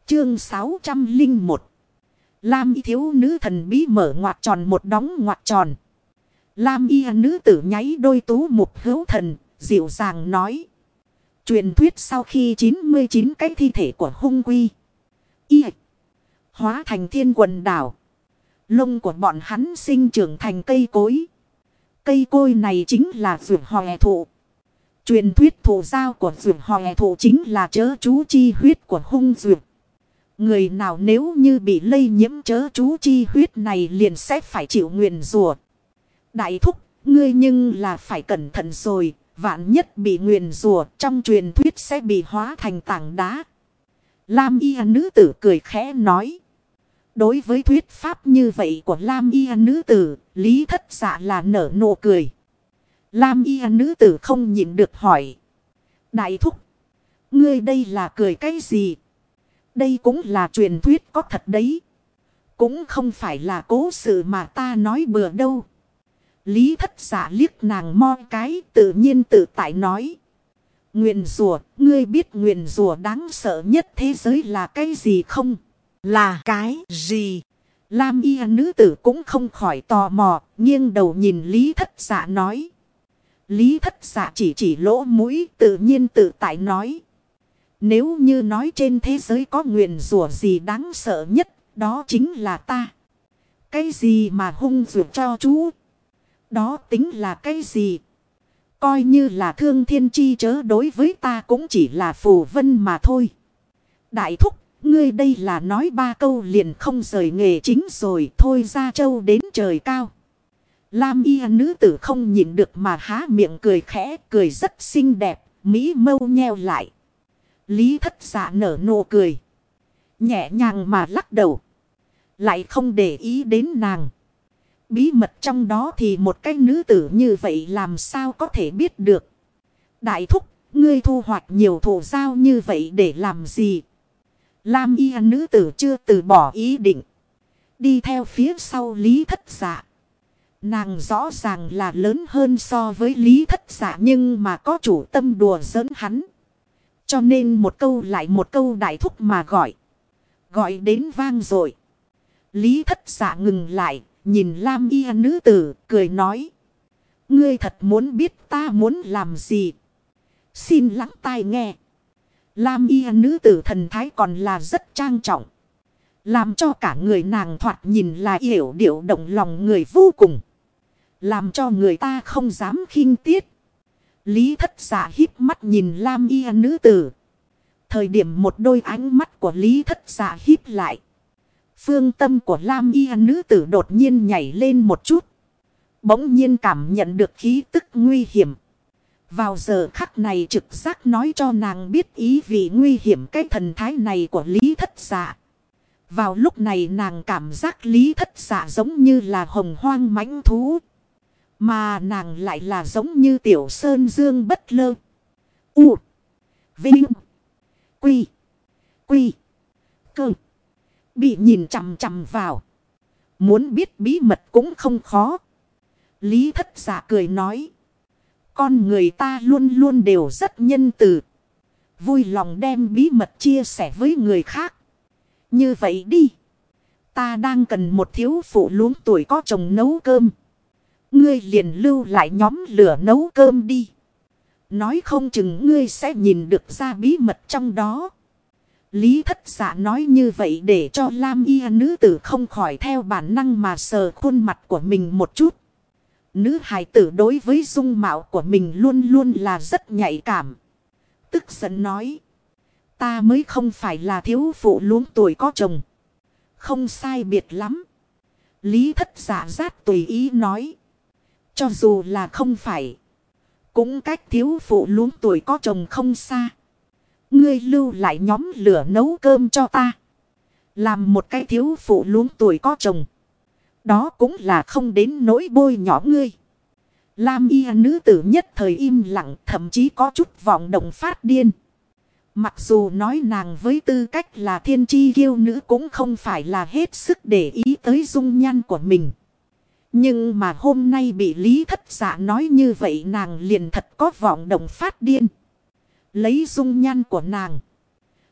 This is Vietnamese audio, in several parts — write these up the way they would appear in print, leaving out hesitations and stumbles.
Chương 601. Lam y thiếu nữ thần bí mở ngoặc tròn một đóng ngoặc tròn. Lam y nữ tử nháy đôi tú mục hữu thần, dịu dàng nói. Truyền thuyết sau khi 99 cái thi thể của hung quy y hóa thành thiên quần đảo. Lông của bọn hắn sinh trưởng thành cây cối. Cây cối này chính là vườn hòe thụ. Truyền thuyết thủ giao của vườn hòe thụ chính là chớ chú chi huyết của hung vườn. Người nào nếu như bị lây nhiễm chớ chú chi huyết này liền sẽ phải chịu nguyền rủa. Đại thúc, ngươi nhưng là phải cẩn thận rồi, vạn nhất bị nguyền rủa trong truyền thuyết sẽ bị hóa thành tảng đá. Lam y nữ tử cười khẽ nói. Đối với thuyết pháp như vậy của Lam y nữ tử, Lý Thất Dạ là nở nụ cười. Lam y nữ tử không nhịn được hỏi. Đại thúc, ngươi đây là cười cái gì? Đây cũng là truyền thuyết có thật đấy. Cũng không phải là cố sự mà ta nói bừa đâu. Lý Thất Dạ liếc nàng mo cái tự nhiên tự tại nói. Nguyền rủa, ngươi biết nguyền rủa đáng sợ nhất thế giới là cái gì không? Là cái gì? Lam y nữ tử cũng không khỏi tò mò, nghiêng đầu nhìn Lý Thất Dạ nói. Lý Thất Dạ chỉ lỗ mũi tự nhiên tự tại nói. Nếu như nói trên thế giới có nguyền rủa gì đáng sợ nhất, đó chính là ta. Cái gì mà hung rủa cho chú? Đó tính là cái gì? Coi như là thương thiên chi chớ đối với ta cũng chỉ là phù vân mà thôi. Đại thúc, ngươi đây là nói ba câu liền không rời nghề chính rồi, thôi ra châu đến trời cao. Lam y nữ tử không nhịn được mà há miệng cười khẽ, cười rất xinh đẹp, mỹ mâu nheo lại. Lý Thất Dạ nở nụ cười. Nhẹ nhàng mà lắc đầu. Lại không để ý đến nàng. Bí mật trong đó thì một cái nữ tử như vậy làm sao có thể biết được. Đại thúc, ngươi thu hoạch nhiều thổ giao như vậy để làm gì? Lam y nữ tử chưa từ bỏ ý định. Đi theo phía sau Lý Thất Dạ. Nàng rõ ràng là lớn hơn so với Lý Thất Dạ nhưng mà có chủ tâm đùa giỡn hắn. Cho nên một câu lại một câu đại thúc mà gọi. Gọi đến vang rồi. Lý Thất Dạ ngừng lại, nhìn Lam y nữ tử, cười nói. Ngươi thật muốn biết ta muốn làm gì? Xin lắng tai nghe. Lam y nữ tử thần thái còn là rất trang trọng. Làm cho cả người nàng thoạt nhìn là yểu điệu động lòng người vô cùng. Làm cho người ta không dám khinh tiết. Lý Thất Dạ híp mắt nhìn Lam y nữ tử. Thời điểm một đôi ánh mắt của Lý Thất Dạ híp lại. Phương tâm của Lam y nữ tử đột nhiên nhảy lên một chút. Bỗng nhiên cảm nhận được khí tức nguy hiểm. Vào giờ khắc này trực giác nói cho nàng biết ý vị nguy hiểm cái thần thái này của Lý Thất Dạ. Vào lúc này nàng cảm giác Lý Thất Dạ giống như là hồng hoang mãnh thú. Mà nàng lại là giống như tiểu sơn dương bất lơ. U. Vinh. Quy. Quy. Cơ. Bị nhìn chằm chằm vào. Muốn biết bí mật cũng không khó. Lý Thất Dạ cười nói. Con người ta luôn luôn đều rất nhân từ. Vui lòng đem bí mật chia sẻ với người khác. Như vậy đi. Ta đang cần một thiếu phụ luống tuổi có chồng nấu cơm. Ngươi liền lưu lại nhóm lửa nấu cơm đi. Nói không chừng ngươi sẽ nhìn được ra bí mật trong đó. Lý Thất Dạ nói như vậy để cho Lam y nữ tử không khỏi theo bản năng mà sờ khuôn mặt của mình một chút. Nữ hài tử đối với dung mạo của mình luôn luôn là rất nhạy cảm. Tức giận nói. Ta mới không phải là thiếu phụ luống tuổi có chồng. Không sai biệt lắm. Lý Thất Dạ rát tùy ý nói. Cho dù là không phải. Cũng cách thiếu phụ luống tuổi có chồng không xa. Ngươi lưu lại nhóm lửa nấu cơm cho ta. Làm một cái thiếu phụ luống tuổi có chồng. Đó cũng là không đến nỗi bôi nhỏ ngươi. Lam y nữ tử nhất thời im lặng, thậm chí có chút vọng động phát điên. Mặc dù nói nàng với tư cách là thiên chi kiêu nữ cũng không phải là hết sức để ý tới dung nhan của mình. Nhưng mà hôm nay bị Lý Thất Dạ nói như vậy nàng liền thật có vọng động phát điên. Lấy dung nhan của nàng.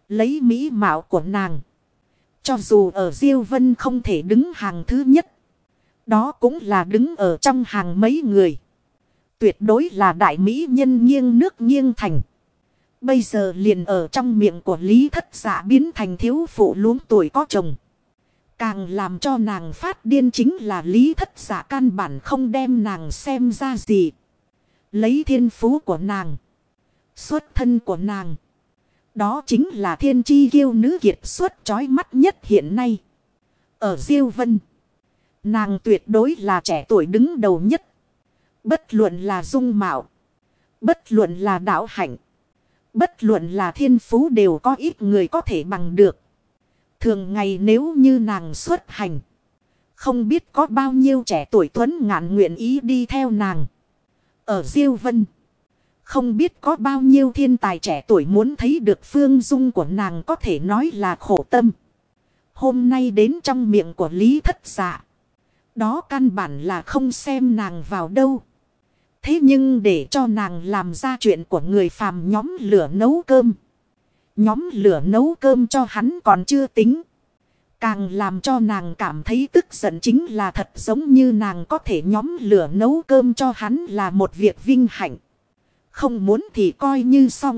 Lấy mỹ mạo của nàng. Cho dù ở Diêu Vân không thể đứng hàng thứ nhất. Đó cũng là đứng ở trong hàng mấy người. Tuyệt đối là đại mỹ nhân nghiêng nước nghiêng thành. Bây giờ liền ở trong miệng của Lý Thất Dạ biến thành thiếu phụ luống tuổi có chồng. Càng làm cho nàng phát điên chính là Lý Thất Dạ căn bản không đem nàng xem ra gì. Lấy thiên phú của nàng. Xuất thân của nàng. Đó chính là thiên chi kiêu nữ kiệt xuất chói mắt nhất hiện nay. Ở Diêu Vân. Nàng tuyệt đối là trẻ tuổi đứng đầu nhất. Bất luận là dung mạo. Bất luận là đạo hạnh. Bất luận là thiên phú đều có ít người có thể bằng được. Thường ngày nếu như nàng xuất hành. Không biết có bao nhiêu trẻ tuổi tuấn ngạn nguyện ý đi theo nàng. Ở Diêu Vân. Không biết có bao nhiêu thiên tài trẻ tuổi muốn thấy được phương dung của nàng có thể nói là khổ tâm. Hôm nay đến trong miệng của Lý Thất Dạ. Đó căn bản là không xem nàng vào đâu. Thế nhưng để cho nàng làm ra chuyện của người phàm nhóm lửa nấu cơm. Nhóm lửa nấu cơm cho hắn còn chưa tính. Càng làm cho nàng cảm thấy tức giận chính là thật giống như nàng có thể nhóm lửa nấu cơm cho hắn là một việc vinh hạnh. Không muốn thì coi như xong.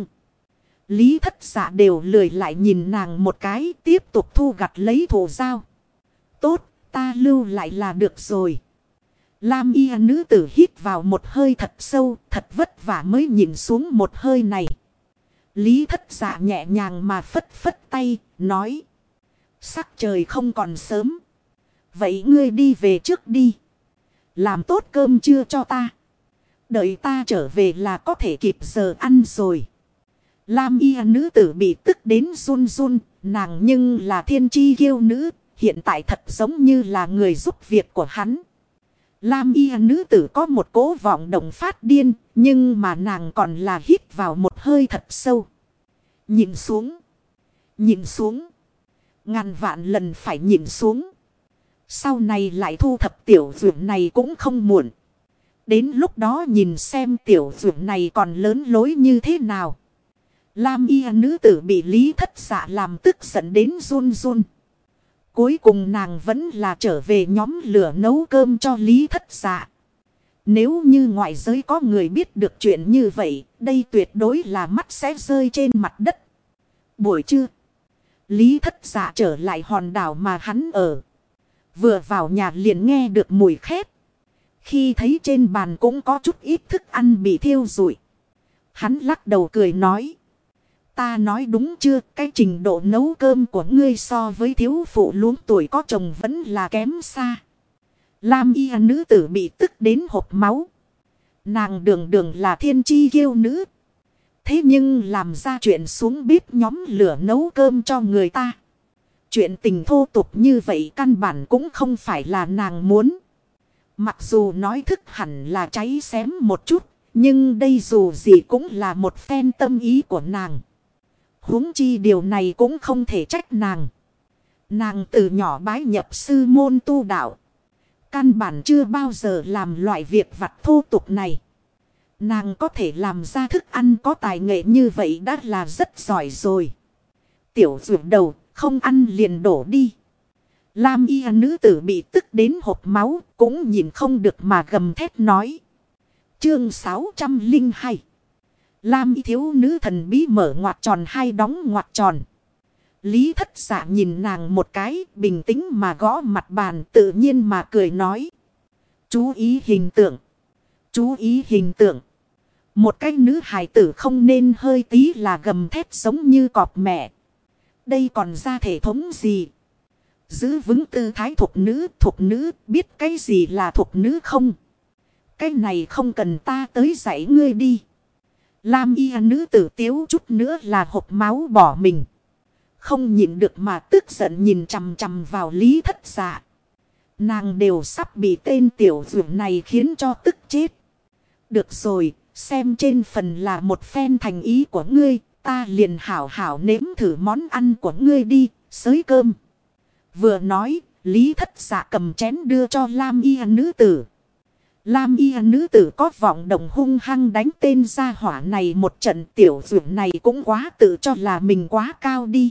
Lý Thất Dạ đều lười lại nhìn nàng một cái tiếp tục thu gặt lấy thổ dao. Tốt, ta lưu lại là được rồi. Lam y nữ tử hít vào một hơi thật sâu, thật vất vả mới nhìn xuống một hơi này. Lý Thất Dạ nhẹ nhàng mà phất phất tay, nói. Sắc trời không còn sớm. Vậy ngươi đi về trước đi. Làm tốt cơm trưa cho ta. Đợi ta trở về là có thể kịp giờ ăn rồi. Lam y nữ tử bị tức đến run run, nàng nhưng là thiên chi kiêu nữ, hiện tại thật giống như là người giúp việc của hắn. Lam y nữ tử có một cố vọng động phát điên, nhưng mà nàng còn là hít vào một hơi thật sâu. Nhìn xuống. Nhìn xuống. Ngàn vạn lần phải nhìn xuống. Sau này lại thu thập tiểu vượng này cũng không muộn. Đến lúc đó nhìn xem tiểu vượng này còn lớn lối như thế nào. Lam y nữ tử bị Lý Thất Dạ làm tức giận đến run run. Cuối cùng nàng vẫn là trở về nhóm lửa nấu cơm cho Lý Thất Dạ. Nếu như ngoại giới có người biết được chuyện như vậy, đây tuyệt đối là mắt sẽ rơi trên mặt đất. Buổi trưa, Lý Thất Dạ trở lại hòn đảo mà hắn ở. Vừa vào nhà liền nghe được mùi khét. Khi thấy trên bàn cũng có chút ít thức ăn bị thiêu rụi. Hắn lắc đầu cười nói. Ta nói đúng chưa, cái trình độ nấu cơm của ngươi so với thiếu phụ luống tuổi có chồng vẫn là kém xa. Lam y nữ tử bị tức đến hộc máu. Nàng đường đường là thiên chi kiêu nữ. Thế nhưng làm ra chuyện xuống bếp nhóm lửa nấu cơm cho người ta. Chuyện tình thô tục như vậy căn bản cũng không phải là nàng muốn. Mặc dù nói thức hẳn là cháy xém một chút. Nhưng đây dù gì cũng là một phen tâm ý của nàng. Huống chi điều này cũng không thể trách nàng. Nàng từ nhỏ bái nhập sư môn tu đạo. Căn bản chưa bao giờ làm loại việc vặt thô tục này. Nàng có thể làm ra thức ăn có tài nghệ như vậy đã là rất giỏi rồi. Tiểu ruột đầu không ăn liền đổ đi. Lam y nữ tử bị tức đến hộc máu cũng nhìn không được mà gầm thét nói. Chương 602. Lam y thiếu nữ thần bí mở ngoặc tròn hai đóng ngoặc tròn. Lý Thất Dạ nhìn nàng một cái bình tĩnh mà gõ mặt bàn tự nhiên mà cười nói. Chú ý hình tượng. Chú ý hình tượng. Một cái nữ hài tử không nên hơi tí là gầm thét giống như cọp mẹ. Đây còn ra thể thống gì? Giữ vững tư thái thục nữ biết cái gì là thục nữ không? Cái này không cần ta tới dạy ngươi đi. Lam y nữ tử tiếu chút nữa là hộc máu bỏ mình. Không nhịn được mà tức giận nhìn chằm chằm vào Lý Thất Dạ. Nàng đều sắp bị tên tiểu dưỡng này khiến cho tức chết. Được rồi, xem trên phần là một phen thành ý của ngươi, ta liền hảo hảo nếm thử món ăn của ngươi đi, xới cơm. Vừa nói, Lý Thất Dạ cầm chén đưa cho Lam y nữ tử. Lam y nữ tử có vọng động hung hăng đánh tên gia hỏa này một trận, tiểu dược này cũng quá tự cho là mình quá cao đi.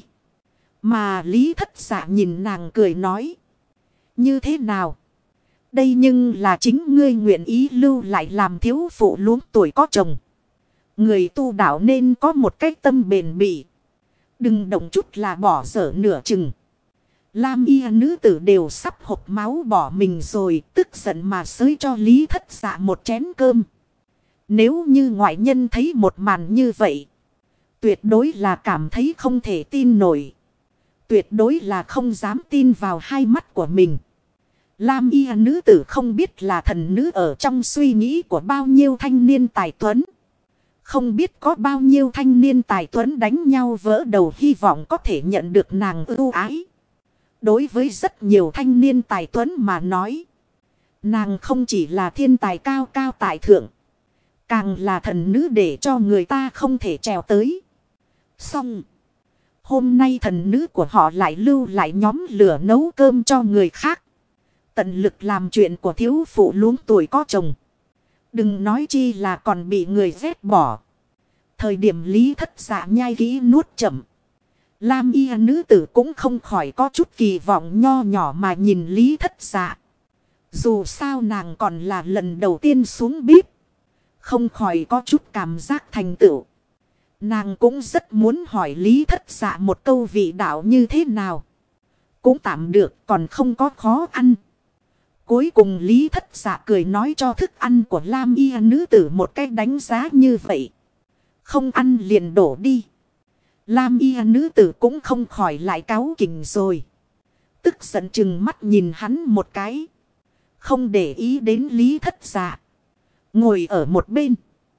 Mà Lý Thất Dạ nhìn nàng cười nói. Như thế nào? Đây nhưng là chính ngươi nguyện ý lưu lại làm thiếu phụ luống tuổi có chồng. Người tu đạo nên có một cái tâm bền bỉ. Đừng động chút là bỏ dở nửa chừng. Lam y nữ tử đều sắp hộc máu bỏ mình rồi, tức giận mà xới cho Lý Thất Dạ một chén cơm. Nếu như ngoại nhân thấy một màn như vậy, tuyệt đối là cảm thấy không thể tin nổi. Tuyệt đối là không dám tin vào hai mắt của mình. Lam y nữ tử không biết là thần nữ ở trong suy nghĩ của bao nhiêu thanh niên tài tuấn. Không biết có bao nhiêu thanh niên tài tuấn đánh nhau vỡ đầu hy vọng có thể nhận được nàng ưu ái. Đối với rất nhiều thanh niên tài tuấn mà nói, nàng không chỉ là thiên tài cao cao tại thượng, càng là thần nữ để cho người ta không thể trèo tới. Xong, hôm nay thần nữ của họ lại lưu lại nhóm lửa nấu cơm cho người khác. Tận lực làm chuyện của thiếu phụ luống tuổi có chồng. Đừng nói chi là còn bị người ghét bỏ. Thời điểm Lý Thất Dạ nhai kỹ nuốt chậm. Lam y nữ tử cũng không khỏi có chút kỳ vọng nho nhỏ mà nhìn Lý Thất Dạ. Dù sao nàng còn là lần đầu tiên xuống bếp. Không khỏi có chút cảm giác thành tựu. Nàng cũng rất muốn hỏi Lý Thất Dạ một câu vị đạo như thế nào. Cũng tạm được, còn không có khó ăn. Cuối cùng Lý Thất Dạ cười nói cho thức ăn của Lam y nữ tử một cách đánh giá như vậy. Không ăn liền đổ đi. Lam y nữ tử cũng không khỏi lại cáu kỉnh rồi. Tức giận chừng mắt nhìn hắn một cái. Không để ý đến Lý Thất Dạ. Ngồi ở một bên.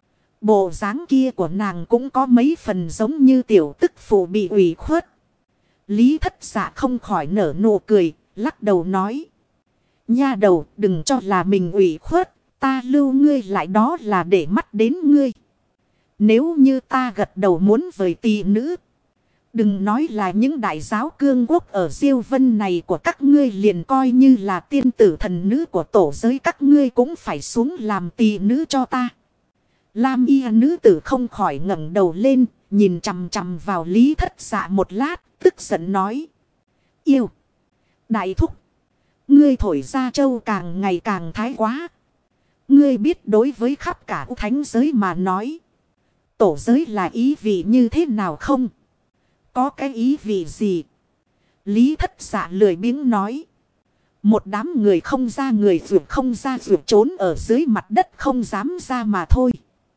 Bộ dáng kia của nàng cũng có mấy phần giống như tiểu tức phụ bị ủy khuất. Lý Thất Dạ không khỏi nở nụ cười, lắc đầu nói. Nha đầu, đừng cho là mình ủy khuất, ta lưu ngươi lại đó là để mắt đến ngươi. Nếu như ta gật đầu muốn với tỷ nữ, đừng nói là những đại giáo cương quốc ở Diêu Vân này của các ngươi, liền coi như là tiên tử thần nữ của tổ giới các ngươi cũng phải xuống làm tỷ nữ cho ta. Lam y nữ tử không khỏi ngẩng đầu lên, nhìn chằm chằm vào Lý Thất Dạ một lát, tức giận nói. Yêu! Đại thúc! Ngươi thổi ra châu càng ngày càng thái quá. Ngươi biết đối với khắp cả thánh giới mà nói, tổ giới là ý vị như thế nào không? Có cái ý vị gì? Lý Thất Dạ lười biếng nói. Một đám người không ra người vượt không ra vượt trốn ở dưới mặt đất không dám ra mà thôi.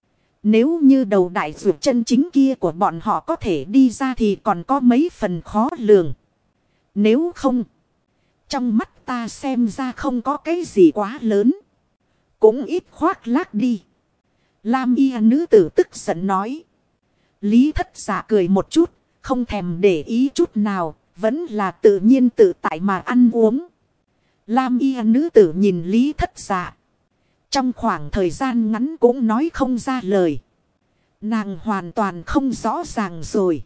Nếu như đầu đại vượt chân chính kia của bọn họ có thể đi ra thì còn có mấy phần khó lường. Nếu không, trong mắt ta xem ra không có cái gì quá lớn. Cũng ít khoác lác đi. Lam y nữ tử tức giận nói. Lý Thất Dạ cười một chút, không thèm để ý chút nào, vẫn là tự nhiên tự tại mà ăn uống. Lam y nữ tử nhìn Lý Thất Dạ. Trong khoảng thời gian ngắn cũng nói không ra lời. Nàng hoàn toàn không rõ ràng rồi.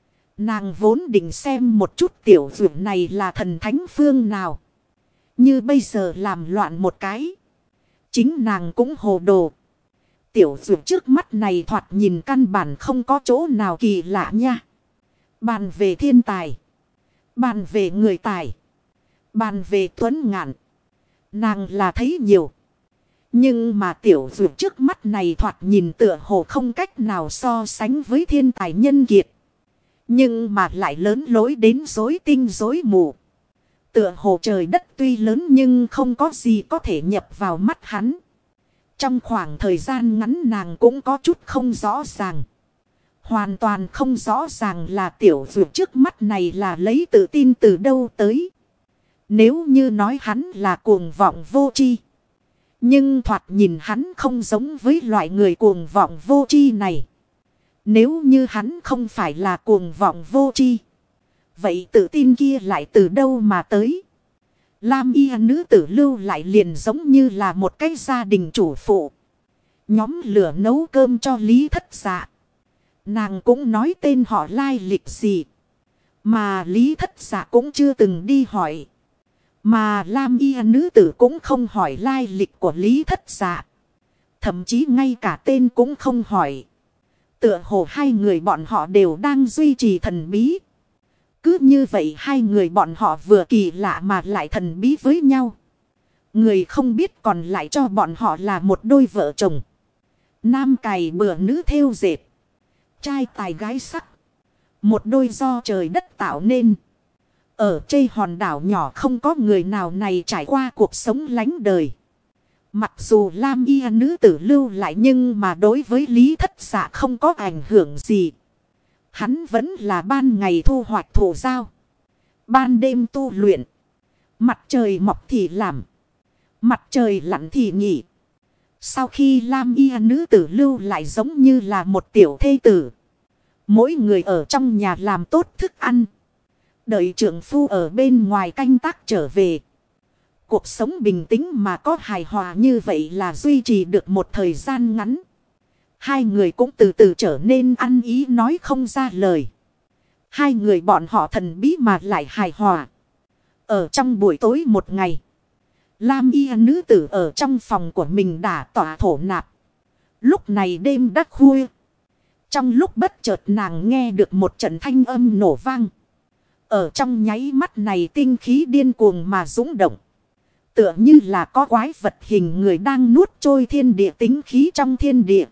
Nàng vốn định xem một chút tiểu dược này là thần thánh phương nào. Như bây giờ làm loạn một cái. Chính nàng cũng hồ đồ. Tiểu dược trước mắt này thoạt nhìn căn bản không có chỗ nào kỳ lạ nha. Bàn về thiên tài. Bàn về người tài. Bàn về tuấn ngạn. Nàng là thấy nhiều. Nhưng mà tiểu dược trước mắt này thoạt nhìn tựa hồ không cách nào so sánh với thiên tài nhân kiệt. Nhưng mà lại lớn lối đến rối tinh rối mù. Tựa hồ trời đất tuy lớn nhưng không có gì có thể nhập vào mắt hắn. Trong khoảng thời gian ngắn nàng cũng có chút không rõ ràng. Hoàn toàn không rõ ràng là tiểu dược trước mắt này là lấy tự tin từ đâu tới. Nếu như nói hắn là cuồng vọng vô tri. Nhưng thoạt nhìn hắn không giống với loại người cuồng vọng vô tri này. Nếu như hắn không phải là cuồng vọng vô tri, vậy tự tin kia lại từ đâu mà tới? Lam y nữ tử lưu lại liền giống như là một cái gia đình chủ phụ. Nhóm lửa nấu cơm cho Lý Thất Dạ. Nàng cũng nói tên họ lai lịch gì. Mà Lý Thất Dạ cũng chưa từng đi hỏi. Mà Lam y nữ tử cũng không hỏi lai lịch của Lý Thất Dạ. Thậm chí ngay cả tên cũng không hỏi. Tựa hồ hai người bọn họ đều đang duy trì thần bí. Cứ như vậy hai người bọn họ vừa kỳ lạ mà lại thần bí với nhau. Người không biết còn lại cho bọn họ là một đôi vợ chồng. Nam cày bừa nữ thêu dệt. Trai tài gái sắc. Một đôi do trời đất tạo nên. Ở trên hòn đảo nhỏ không có người nào này trải qua cuộc sống lánh đời. Mặc dù Lam y nữ tử lưu lại nhưng mà đối với Lý Thất Dạ không có ảnh hưởng gì. Hắn vẫn là ban ngày thu hoạch thổ giao. Ban đêm tu luyện. Mặt trời mọc thì làm. Mặt trời lặn thì nghỉ. Sau khi Lam y nữ tử lưu lại giống như là một tiểu thê tử. Mỗi người ở trong nhà làm tốt thức ăn. Đợi trượng phu ở bên ngoài canh tác trở về. Cuộc sống bình tĩnh mà có hài hòa như vậy là duy trì được một thời gian ngắn. Hai người cũng từ từ trở nên ăn ý nói không ra lời. Hai người bọn họ thần bí mà lại hài hòa. Ở trong buổi tối một ngày. Lam y nữ tử ở trong phòng của mình đã tỏa thổ nạp. Lúc này đêm đã khuya. Trong lúc bất chợt nàng nghe được một trận thanh âm nổ vang. Ở trong nháy mắt này tinh khí điên cuồng mà dũng động. Tựa như là có quái vật hình người đang nuốt trôi thiên địa tính khí trong thiên địa.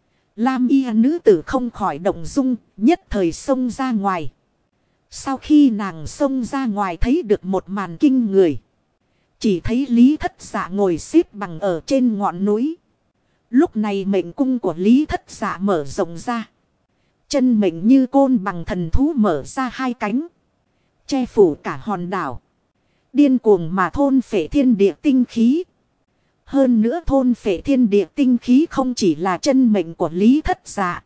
Lam y nữ tử không khỏi động dung, nhất thời xông ra ngoài. Sau khi nàng xông ra ngoài thấy được một màn kinh người. Chỉ thấy Lý Thất Dạ ngồi xếp bằng ở trên ngọn núi. Lúc này mệnh cung của Lý Thất Dạ mở rộng ra. Chân mệnh như côn bằng thần thú mở ra hai cánh. Che phủ cả hòn đảo. Điên cuồng mà thôn phệ thiên địa tinh khí. Hơn nữa thôn phệ thiên địa tinh khí không chỉ là chân mệnh của Lý Thất Dạ.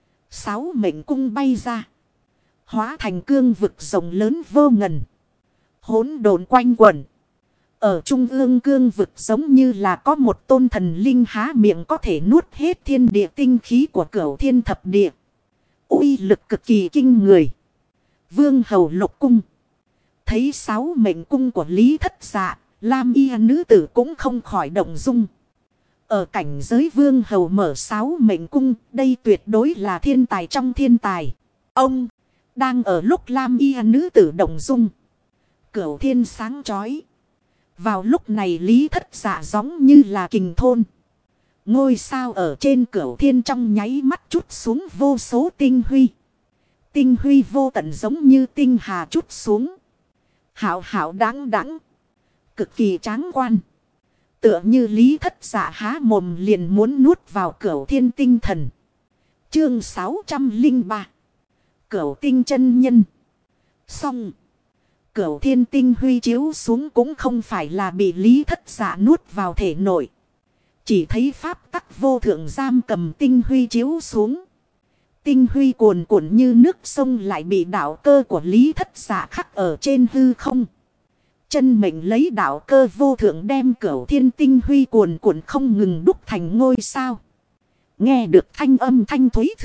6 mệnh cung bay ra. Hóa thành cương vực rộng lớn vô ngần. Hỗn độn quanh quẩn. Ở trung ương cương vực giống như là có một tôn thần linh há miệng có thể nuốt hết thiên địa tinh khí của cửu thiên thập địa. Uy lực cực kỳ kinh người. Vương hầu lục cung. Thấy 6 mệnh cung của Lý Thất Dạ, Lam y nữ tử cũng không khỏi động dung. Ở cảnh giới vương hầu mở 6 mệnh cung, đây tuyệt đối là thiên tài trong thiên tài. Ông, đang ở lúc Lam y nữ tử động dung. Cửu thiên sáng chói. Vào lúc này Lý Thất Dạ giống như là kình thôn. Ngôi sao ở trên cửu thiên trong nháy mắt chút xuống vô số tinh huy. Tinh huy vô tận giống như tinh hà chút xuống. Hảo hảo đáng đáng. Cực kỳ tráng quan. Tựa như Lý Thất Dạ há mồm liền muốn nuốt vào cửu thiên tinh thần. Chương 603. Cửu tinh chân nhân. Xong. Cửu thiên tinh huy chiếu xuống cũng không phải là bị Lý Thất Dạ nuốt vào thể nội. Chỉ thấy pháp tắc vô thượng giam cầm tinh huy chiếu xuống. Tinh huy cuồn cuộn như nước sông lại bị đạo cơ của Lý Thất Dạ khắc ở trên hư không. Chân mệnh lấy đạo cơ vô thượng đem cửu thiên tinh huy cuồn cuộn không ngừng đúc thành ngôi sao. Nghe được thanh âm thanh thúy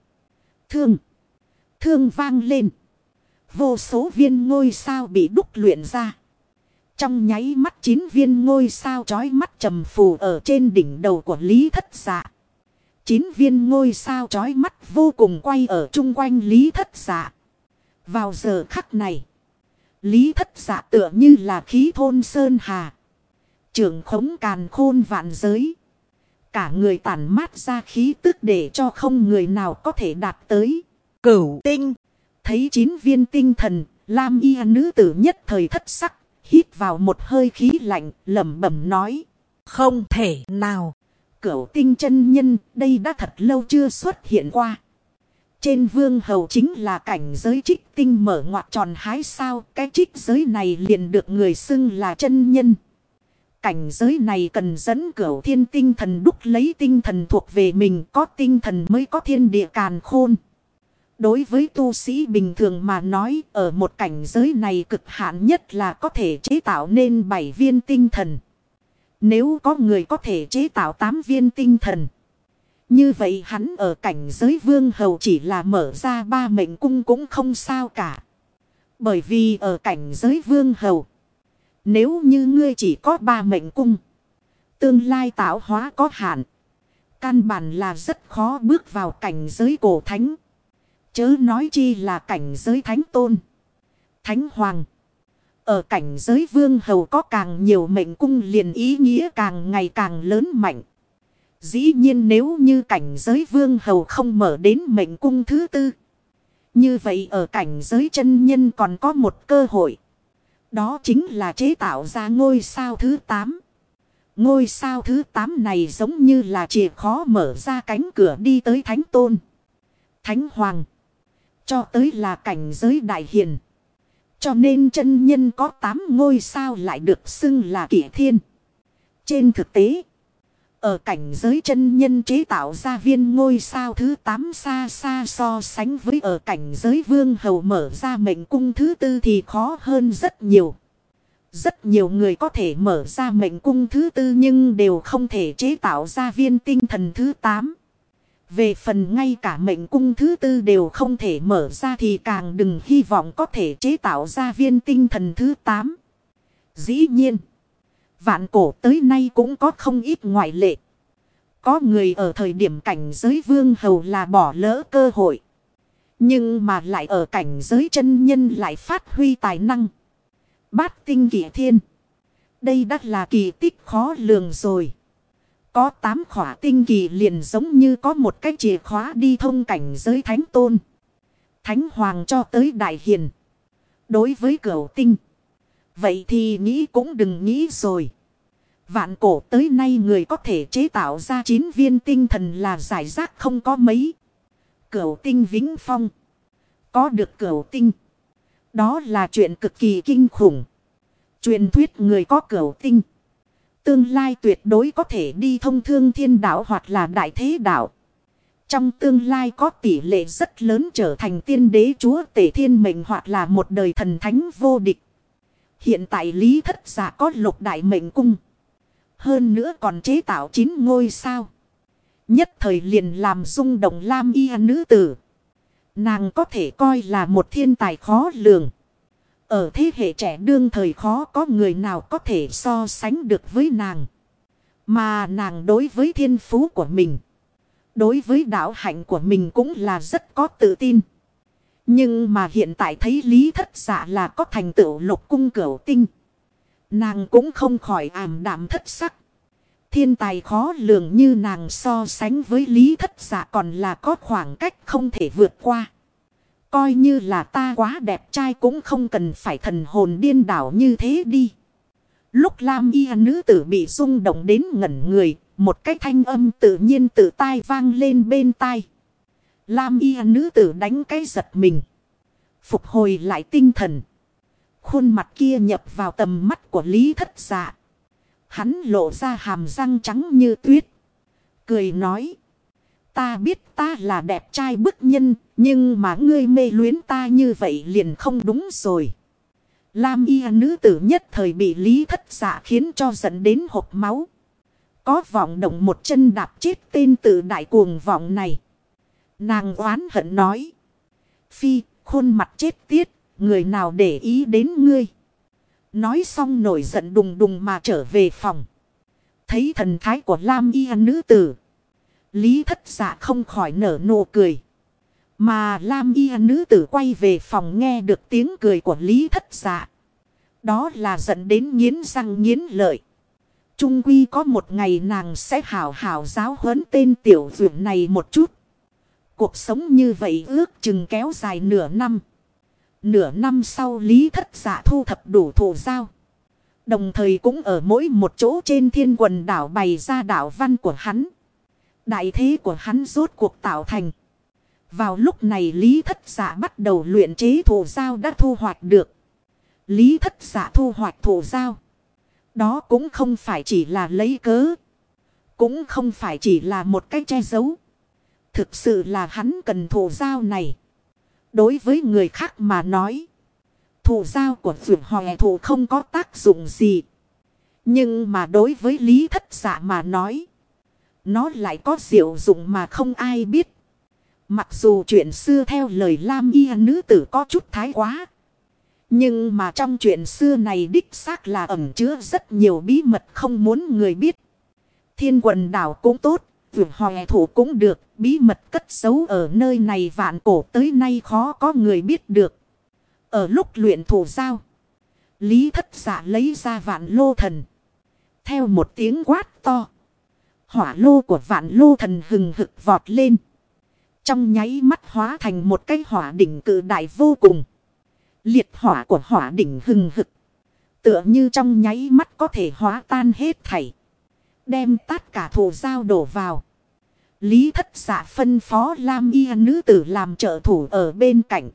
thương vang lên. Vô số viên ngôi sao bị đúc luyện ra. Trong nháy mắt 9 viên ngôi sao chói mắt trầm phù ở trên đỉnh đầu của Lý Thất Dạ. 9 viên ngôi sao chói mắt vô cùng quay ở chung quanh Lý Thất Dạ. Vào giờ khắc này, Lý Thất Dạ tựa như là khí thôn sơn hà. Trưởng khống càn khôn vạn giới. Cả người tản mát ra khí tức để cho không người nào có thể đạt tới. Cửu tinh. Thấy 9 viên tinh thần, Lam y nữ tử nhất thời thất sắc. Hít vào một hơi khí lạnh, lẩm bẩm nói. Không thể nào. Cửu tinh chân nhân, đây đã thật lâu chưa xuất hiện qua. Trên vương hầu chính là cảnh giới trích tinh mở ngoặt tròn hái sao. Cái trích giới này liền được người xưng là chân nhân. Cảnh giới này cần dẫn cửu thiên tinh thần đúc lấy tinh thần thuộc về mình. Có tinh thần mới có thiên địa càn khôn. Đối với tu sĩ bình thường mà nói, ở một cảnh giới này cực hạn nhất là có thể chế tạo nên 7 viên tinh thần. Nếu có người có thể chế tạo 8 viên tinh thần, như vậy hắn ở cảnh giới vương hầu chỉ là mở ra 3 mệnh cung cũng không sao cả. Bởi vì ở cảnh giới vương hầu, Nếu như ngươi chỉ có 3 mệnh cung. Tương lai tạo hóa có hạn. Căn bản là rất khó bước vào cảnh giới cổ thánh. Chớ nói chi là cảnh giới thánh tôn. Thánh hoàng. Ở cảnh giới vương hầu có càng nhiều mệnh cung liền ý nghĩa càng ngày càng lớn mạnh. Dĩ nhiên nếu như cảnh giới vương hầu không mở đến mệnh cung thứ tư. Như vậy ở cảnh giới chân nhân còn có một cơ hội. Đó chính là chế tạo ra ngôi sao thứ 8. Ngôi sao thứ 8 này giống như là chìa khóa mở ra cánh cửa đi tới thánh tôn. Thánh hoàng. Cho tới là cảnh giới đại hiền. Cho nên chân nhân có 8 ngôi sao lại được xưng là kỷ thiên. Trên thực tế. Ở cảnh giới chân nhân chế tạo ra viên ngôi sao thứ 8 xa xa so sánh với ở cảnh giới vương hầu mở ra mệnh cung thứ tư thì khó hơn rất nhiều. Rất nhiều người có thể mở ra mệnh cung thứ tư nhưng đều không thể chế tạo ra viên tinh thần thứ 8. Về phần ngay cả mệnh cung thứ tư đều không thể mở ra thì càng đừng hy vọng có thể chế tạo ra viên tinh thần thứ 8. Dĩ nhiên, vạn cổ tới nay cũng có không ít ngoại lệ. Có người ở thời điểm cảnh giới vương hầu là bỏ lỡ cơ hội. Nhưng mà lại ở cảnh giới chân nhân lại phát huy tài năng. Bát tinh kỷ thiên. Đây đã là kỳ tích khó lường rồi. Có 8 khỏa tinh kỳ liền giống như có một cái chìa khóa đi thông cảnh giới thánh tôn. Thánh hoàng cho tới đại hiền. Đối với cửu tinh. Vậy thì nghĩ cũng đừng nghĩ rồi. Vạn cổ tới nay người có thể chế tạo ra 9 viên tinh thần là giải rác không có mấy. Cửu tinh vĩnh phong. Có được cửu tinh. Đó là chuyện cực kỳ kinh khủng. Truyền thuyết người có cửu tinh. Tương lai tuyệt đối có thể đi thông thương thiên đạo hoặc là đại thế đạo. Trong tương lai có tỷ lệ rất lớn trở thành tiên đế chúa tể thiên mệnh hoặc là một đời thần thánh vô địch. Hiện tại Lý Thất Dạ có lục đại mệnh cung. Hơn nữa còn chế tạo 9 ngôi sao. Nhất thời liền làm rung động Lam Y nữ tử. Nàng có thể coi là một thiên tài khó lường. Ở thế hệ trẻ đương thời khó có người nào có thể so sánh được với nàng. Mà nàng đối với thiên phú của mình. Đối với đạo hạnh của mình cũng là rất có tự tin. Nhưng mà hiện tại thấy Lý Thất Dạ là có thành tựu lục cung cửu tinh. Nàng cũng không khỏi ảm đạm thất sắc. Thiên tài khó lường như nàng so sánh với Lý Thất Dạ còn là có khoảng cách không thể vượt qua. Coi như là ta quá đẹp trai cũng không cần phải thần hồn điên đảo như thế đi. Lúc Lam Y nữ tử bị rung động đến ngẩn người, một cái thanh âm tự nhiên tự tai vang lên bên tai. Lam Y nữ tử đánh cái giật mình. Phục hồi lại tinh thần. Khuôn mặt kia nhập vào tầm mắt của Lý Thất Dạ. Hắn lộ ra hàm răng trắng như tuyết. Cười nói. Ta biết ta là đẹp trai bức nhân. Nhưng mà ngươi mê luyến ta như vậy liền không đúng rồi. Lam Y nữ tử nhất thời bị Lý Thất Dạ khiến cho giận đến hộc máu. Có vọng động một chân đạp chết tên tự đại cuồng vọng này. Nàng oán hận nói. Phi, khuôn mặt chết tiết, người nào để ý đến ngươi. Nói xong nổi giận đùng đùng mà trở về phòng. Thấy thần thái của Lam Y nữ tử. Lý Thất Dạ không khỏi nở nụ cười. Mà Lam Y nữ tử quay về phòng nghe được tiếng cười của Lý Thất Dạ. Đó là giận đến nghiến răng nghiến lợi. Trung quy có một ngày nàng sẽ hảo hảo giáo huấn tên tiểu vượn này một chút. Cuộc sống như vậy ước chừng kéo dài nửa năm. Nửa năm sau Lý Thất Dạ thu thập đủ thù giao. Đồng thời cũng ở mỗi một chỗ trên thiên quần đảo bày ra đạo văn của hắn. Đại thế của hắn rốt cuộc tạo thành. Vào lúc này Lý Thất Dạ bắt đầu luyện chế thù giao đã thu hoạch được. Lý Thất Dạ thu hoạch thù giao. Đó cũng không phải chỉ là lấy cớ. Cũng không phải chỉ là một cái che giấu. Thực sự là hắn cần thù giao này. Đối với người khác mà nói. Thù giao của vượt hòe thù không có tác dụng gì. Nhưng mà đối với Lý Thất Dạ mà nói. Nó lại có diệu dụng mà không ai biết. Mặc dù chuyện xưa theo lời Lam Y nữ tử có chút thái quá. Nhưng mà trong chuyện xưa này đích xác là ẩn chứa rất nhiều bí mật không muốn người biết. Thiên Quần Đảo cũng tốt, Vượt Hòe Thủ cũng được, bí mật cất giấu ở nơi này vạn cổ tới nay khó có người biết được. Ở lúc luyện thủ giao, Lý Thất Dạ lấy ra Vạn Lô Thần. Theo một tiếng quát to, hỏa lô của Vạn Lô Thần hừng hực vọt lên. Trong nháy mắt hóa thành một cái hỏa đỉnh cự đại vô cùng. Liệt hỏa của hỏa đỉnh hừng hực, tựa như trong nháy mắt có thể hóa tan hết thảy. Đem tất cả thủ giao đổ vào. Lý Thất Dạ phân phó Lam Y nữ tử làm trợ thủ ở bên cạnh.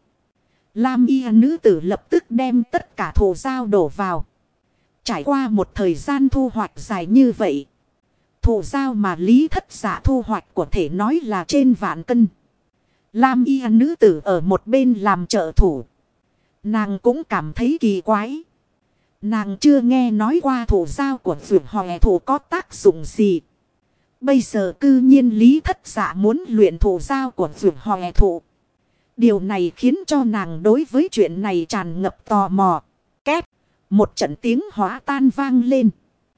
Lam Y nữ tử lập tức đem tất cả thủ giao đổ vào. Trải qua một thời gian thu hoạch dài như vậy, thủ giao mà Lý Thất Dạ thu hoạch có thể nói là trên vạn cân. Lam Y nữ tử ở một bên làm trợ thủ. Nàng cũng cảm thấy kỳ quái. Nàng chưa nghe nói qua thủ giao của Vượt Hòe Thủ có tác dụng gì. Bây giờ cư nhiên Lý Thất Dạ muốn luyện thủ giao của Vượt Hòe Thủ. Điều này khiến cho nàng đối với chuyện này tràn ngập tò mò. Két, một trận tiếng hóa tan vang lên.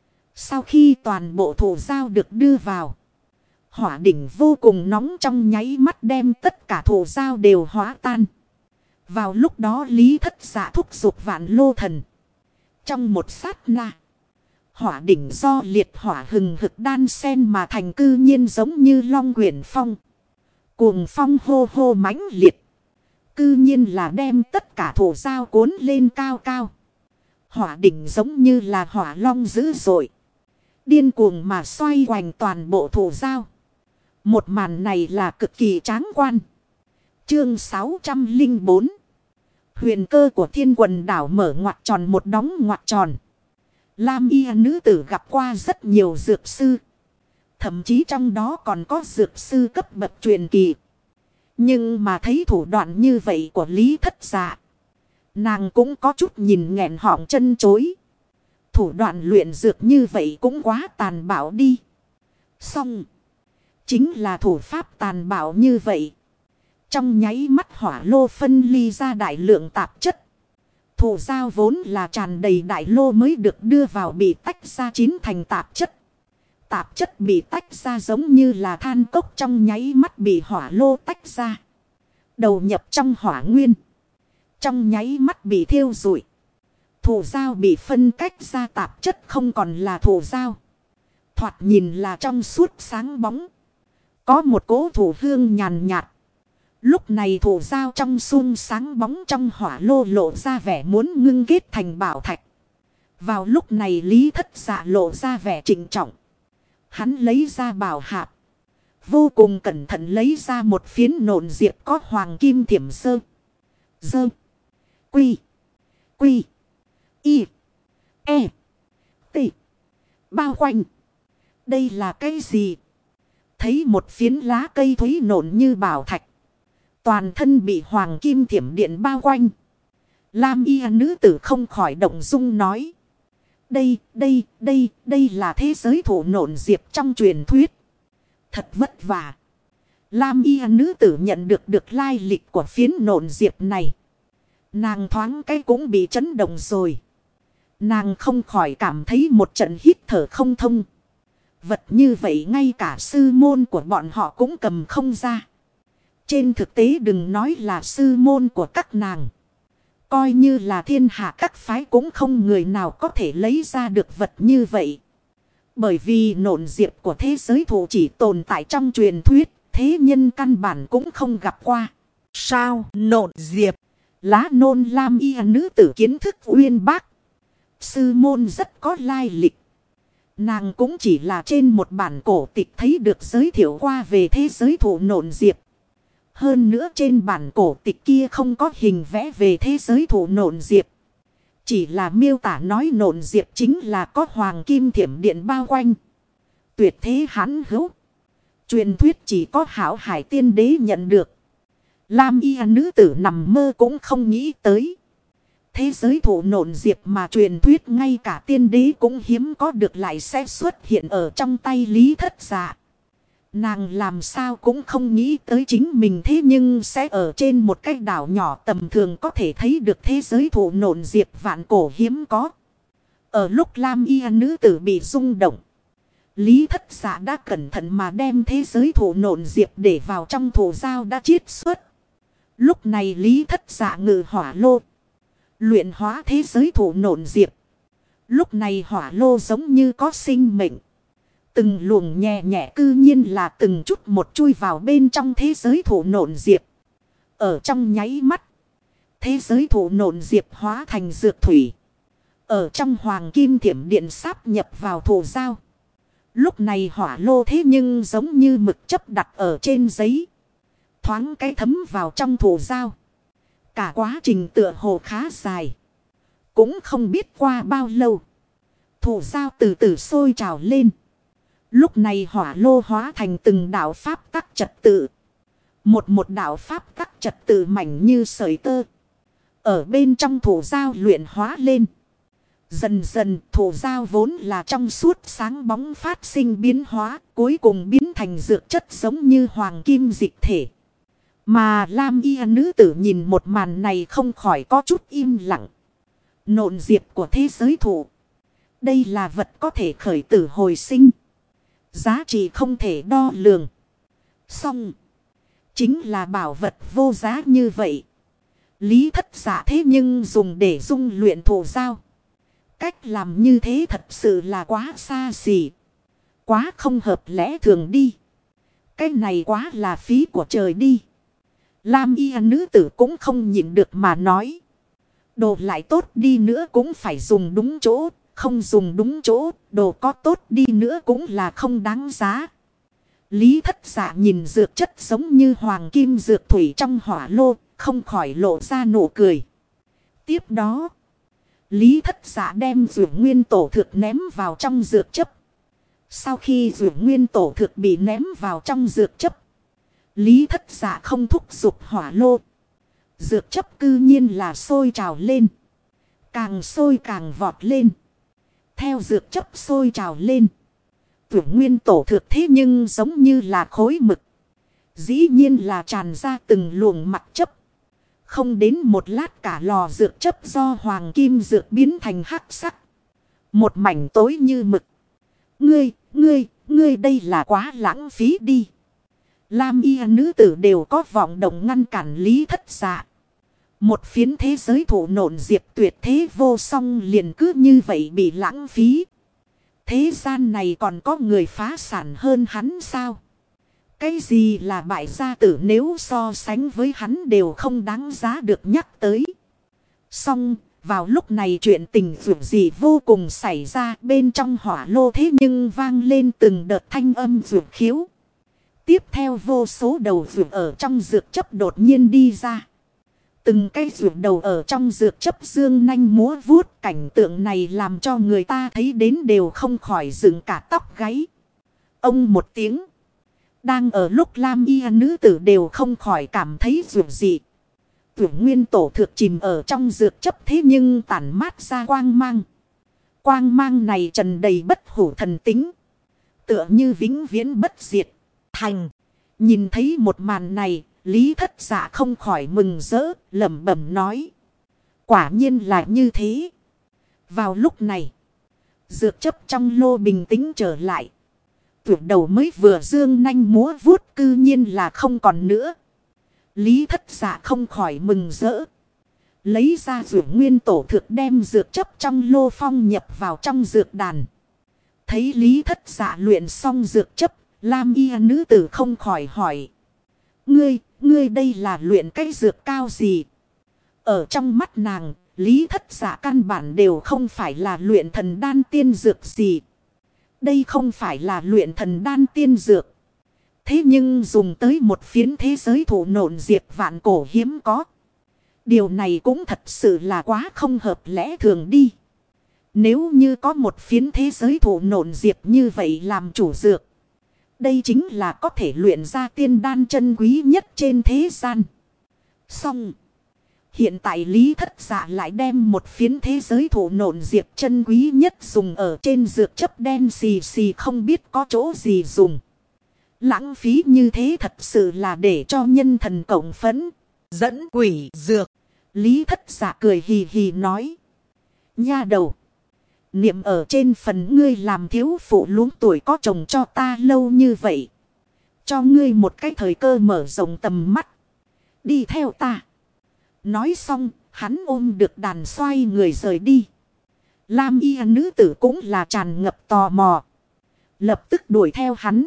Sau khi toàn bộ thủ giao được đưa vào, hỏa đỉnh vô cùng nóng trong nháy mắt đem tất cả thủ giao đều hóa tan. Vào lúc đó Lý Thất Dạ thúc giục Vạn Lô Thần. Trong một sát na, hỏa đỉnh do liệt hỏa hừng hực đan sen mà thành cư nhiên giống như long quyển phong. Cuồng phong hô hô mãnh liệt. Cư nhiên là đem tất cả thổ giao cuốn lên cao cao. Hỏa đỉnh giống như là hỏa long dữ dội, điên cuồng mà xoay quanh toàn bộ thổ giao. Một màn này là cực kỳ tráng quan. Chương 604. Huyền cơ của Thiên Quần Đảo mở ngoặc tròn một đóng ngoặc tròn. Lam Y nữ tử gặp qua rất nhiều dược sư. Thậm chí trong đó còn có dược sư cấp bậc truyền kỳ. Nhưng mà thấy thủ đoạn như vậy của Lý Thất Dạ, nàng cũng có chút nhìn nghẹn họng chân chối. Thủ đoạn luyện dược như vậy cũng quá tàn bạo đi. Xong, chính là thủ pháp tàn bạo như vậy. Trong nháy mắt hỏa lô phân ly ra đại lượng tạp chất. Thủ giao vốn là tràn đầy đại lô mới được đưa vào bị tách ra chín thành tạp chất. Tạp chất bị tách ra giống như là than cốc trong nháy mắt bị hỏa lô tách ra. Đầu nhập trong hỏa nguyên. Trong nháy mắt bị thiêu rụi. Thủ giao bị phân cách ra tạp chất không còn là thủ giao. Thoạt nhìn là trong suốt sáng bóng. Có một cỗ thủ hương nhàn nhạt. Lúc này thủ giao trong sung sáng bóng trong hỏa lô lộ ra vẻ muốn ngưng kết thành bảo thạch. Vào lúc này Lý Thất Dạ lộ ra vẻ trịnh trọng. Hắn lấy ra bảo hạp. Vô cùng cẩn thận lấy ra một phiến nộn diệp có hoàng kim thiểm sơ. Dơ. Quy. Quy. Y. E. T. Bao quanh. Đây là cái gì? Thấy một phiến lá cây thúy nộn như bảo thạch. Toàn thân bị hoàng kim thiểm điện bao quanh. Lam Y nữ tử không khỏi động dung nói. Đây là thế giới thủ nộn diệp trong truyền thuyết. Thật vất vả. Lam Y nữ tử nhận được lai lịch của phiến nộn diệp này. Nàng thoáng cái cũng bị chấn động rồi. Nàng không khỏi cảm thấy một trận hít thở không thông. Vật như vậy ngay cả sư môn của bọn họ cũng cầm không ra. Trên thực tế đừng nói là sư môn của các nàng. Coi như là thiên hạ các phái cũng không người nào có thể lấy ra được vật như vậy. Bởi vì nộn diệp của thế giới thủ chỉ tồn tại trong truyền thuyết. Thế nhân căn bản cũng không gặp qua. Sao nộn diệp? Lá nôn Lam Y nữ tử kiến thức uyên bác. Sư môn rất có lai lịch. Nàng cũng chỉ là trên một bản cổ tịch thấy được giới thiệu qua về thế giới thủ nộn diệp. Hơn nữa trên bản cổ tịch kia không có hình vẽ về thế giới thủ nộn diệp. Chỉ là miêu tả nói nộn diệp chính là có hoàng kim thiểm điện bao quanh. Tuyệt thế hãn hữu. Truyền thuyết chỉ có hảo hải tiên đế nhận được. Lam Y nữ tử nằm mơ cũng không nghĩ tới. Thế giới thủ nộn diệp mà truyền thuyết ngay cả tiên đế cũng hiếm có được lại sẽ xuất hiện ở trong tay Lý Thất Dạ. Nàng làm sao cũng không nghĩ tới chính mình thế nhưng sẽ ở trên một cái đảo nhỏ tầm thường có thể thấy được thế giới thụ nộn diệp vạn cổ hiếm có. Ở lúc Lam y nữ tử bị rung động, Lý Thất Dạ đã cẩn thận mà đem thế giới thụ nộn diệp để vào trong thụ dao đã chiết xuất. Lúc này Lý Thất Dạ ngự hỏa lô, luyện hóa thế giới thụ nộn diệp. Lúc này hỏa lô giống như có sinh mệnh. Từng luồng nhẹ nhẹ cư nhiên là từng chút một chui vào bên trong thế giới thụ nộn diệp. Ở trong nháy mắt, thế giới thụ nộn diệp hóa thành dược thủy. Ở trong hoàng kim thiểm điện sáp nhập vào thụ dao. Lúc này hỏa lô thế nhưng giống như mực chấp đặt ở trên giấy. Thoáng cái thấm vào trong thụ dao. Cả quá trình tựa hồ khá dài. Cũng không biết qua bao lâu. Thụ dao từ từ sôi trào lên. Lúc này hỏa lô hóa thành từng đạo pháp tắc trật tự. Một đạo pháp tắc trật tự mảnh như sợi tơ. Ở bên trong thụ dao luyện hóa lên. Dần dần thụ dao vốn là trong suốt sáng bóng phát sinh biến hóa. Cuối cùng biến thành dược chất giống như hoàng kim dịch thể. Mà Lam y nữ tử nhìn một màn này không khỏi có chút im lặng. Nộn diệp của thế giới thụ. Đây là vật có thể khởi tử hồi sinh. Giá trị không thể đo lường. Xong. Chính là bảo vật vô giá như vậy. Lý Thất Dạ thế nhưng dùng để dung luyện thụ dao. Cách làm như thế thật sự là quá xa xỉ. Quá không hợp lẽ thường đi. Cái này quá là phí của trời đi. Lam y nữ tử cũng không nhịn được mà nói. Đồ lại tốt đi nữa cũng phải dùng đúng chỗ. Không dùng đúng chỗ, đồ có tốt đi nữa cũng là không đáng giá. Lý Thất Dạ nhìn dược chất giống như hoàng kim dược thủy trong hỏa lô, không khỏi lộ ra nụ cười. Tiếp đó, Lý Thất Dạ đem dược nguyên tổ thực ném vào trong dược chấp. Sau khi dược nguyên tổ thực bị ném vào trong dược chấp, Lý Thất Dạ không thúc giục hỏa lô. Dược chấp cư nhiên là sôi trào lên. Càng sôi càng vọt lên. Theo dược chấp sôi trào lên. Tưởng nguyên tổ thực thế nhưng giống như là khối mực. Dĩ nhiên là tràn ra từng luồng mặt chấp. Không đến một lát cả lò dược chấp do hoàng kim dược biến thành hắc sắc. Một mảnh tối như mực. Ngươi đây là quá lãng phí đi. Lam y nữ tử đều có vọng động ngăn cản Lý Thất Dạ. Một phiến thế giới thụ nộn diệp tuyệt thế vô song liền cứ như vậy bị lãng phí. Thế gian này còn có người phá sản hơn hắn sao? Cái gì là bại gia tử nếu so sánh với hắn đều không đáng giá được nhắc tới. Xong, vào lúc này chuyện tình vượt gì vô cùng xảy ra bên trong hỏa lô thế nhưng vang lên từng đợt thanh âm vượt khiếu. Tiếp theo vô số đầu vượt ở trong dược chấp đột nhiên đi ra. Từng cây vượt đầu ở trong dược chấp dương nanh múa vuốt, cảnh tượng này làm cho người ta thấy đến đều không khỏi dựng cả tóc gáy. Ông một tiếng. Đang ở lúc Lam y nữ tử đều không khỏi cảm thấy vượt dị. Vượt nguyên tổ thực chìm ở trong dược chấp thế nhưng tản mát ra quang mang. Quang mang này trần đầy bất hủ thần tính. Tựa như vĩnh viễn bất diệt. Thành. Nhìn thấy một màn này. Lý Thất Dạ không khỏi mừng rỡ, lẩm bẩm nói. Quả nhiên là như thế. Vào lúc này, dược chấp trong lô bình tĩnh trở lại. Tuyệt đầu mới vừa dương nanh múa vuốt cư nhiên là không còn nữa. Lý Thất Dạ không khỏi mừng rỡ. Lấy ra dược nguyên tổ thực đem dược chấp trong lô phong nhập vào trong dược đàn. Thấy Lý Thất Dạ luyện xong dược chấp, Lam y nữ tử không khỏi hỏi. Ngươi đây là luyện cái dược cao gì? Ở trong mắt nàng, Lý Thất Dạ căn bản đều không phải là luyện thần đan tiên dược gì. Đây không phải là luyện thần đan tiên dược. Thế nhưng dùng tới một phiến thế giới thụ nộn diệp vạn cổ hiếm có. Điều này cũng thật sự là quá không hợp lẽ thường đi. Nếu như có một phiến thế giới thụ nộn diệp như vậy làm chủ dược. Đây chính là có thể luyện ra tiên đan chân quý nhất trên thế gian. Xong. Hiện tại Lý Thất Dạ lại đem một phiến thế giới thụ nộn diệp chân quý nhất dùng ở trên dược chấp đen xì xì không biết có chỗ gì dùng. Lãng phí như thế thật sự là để cho nhân thần cộng phẫn. Dẫn quỷ dược. Lý Thất Dạ cười hì hì nói. Nha đầu. Niệm ở trên phần ngươi làm thiếu phụ luống tuổi có chồng cho ta lâu như vậy. Cho ngươi một cái thời cơ mở rộng tầm mắt. Đi theo ta. Nói xong, hắn ôm được đàn xoay người rời đi. Lam y nữ tử cũng là tràn ngập tò mò. Lập tức đuổi theo hắn.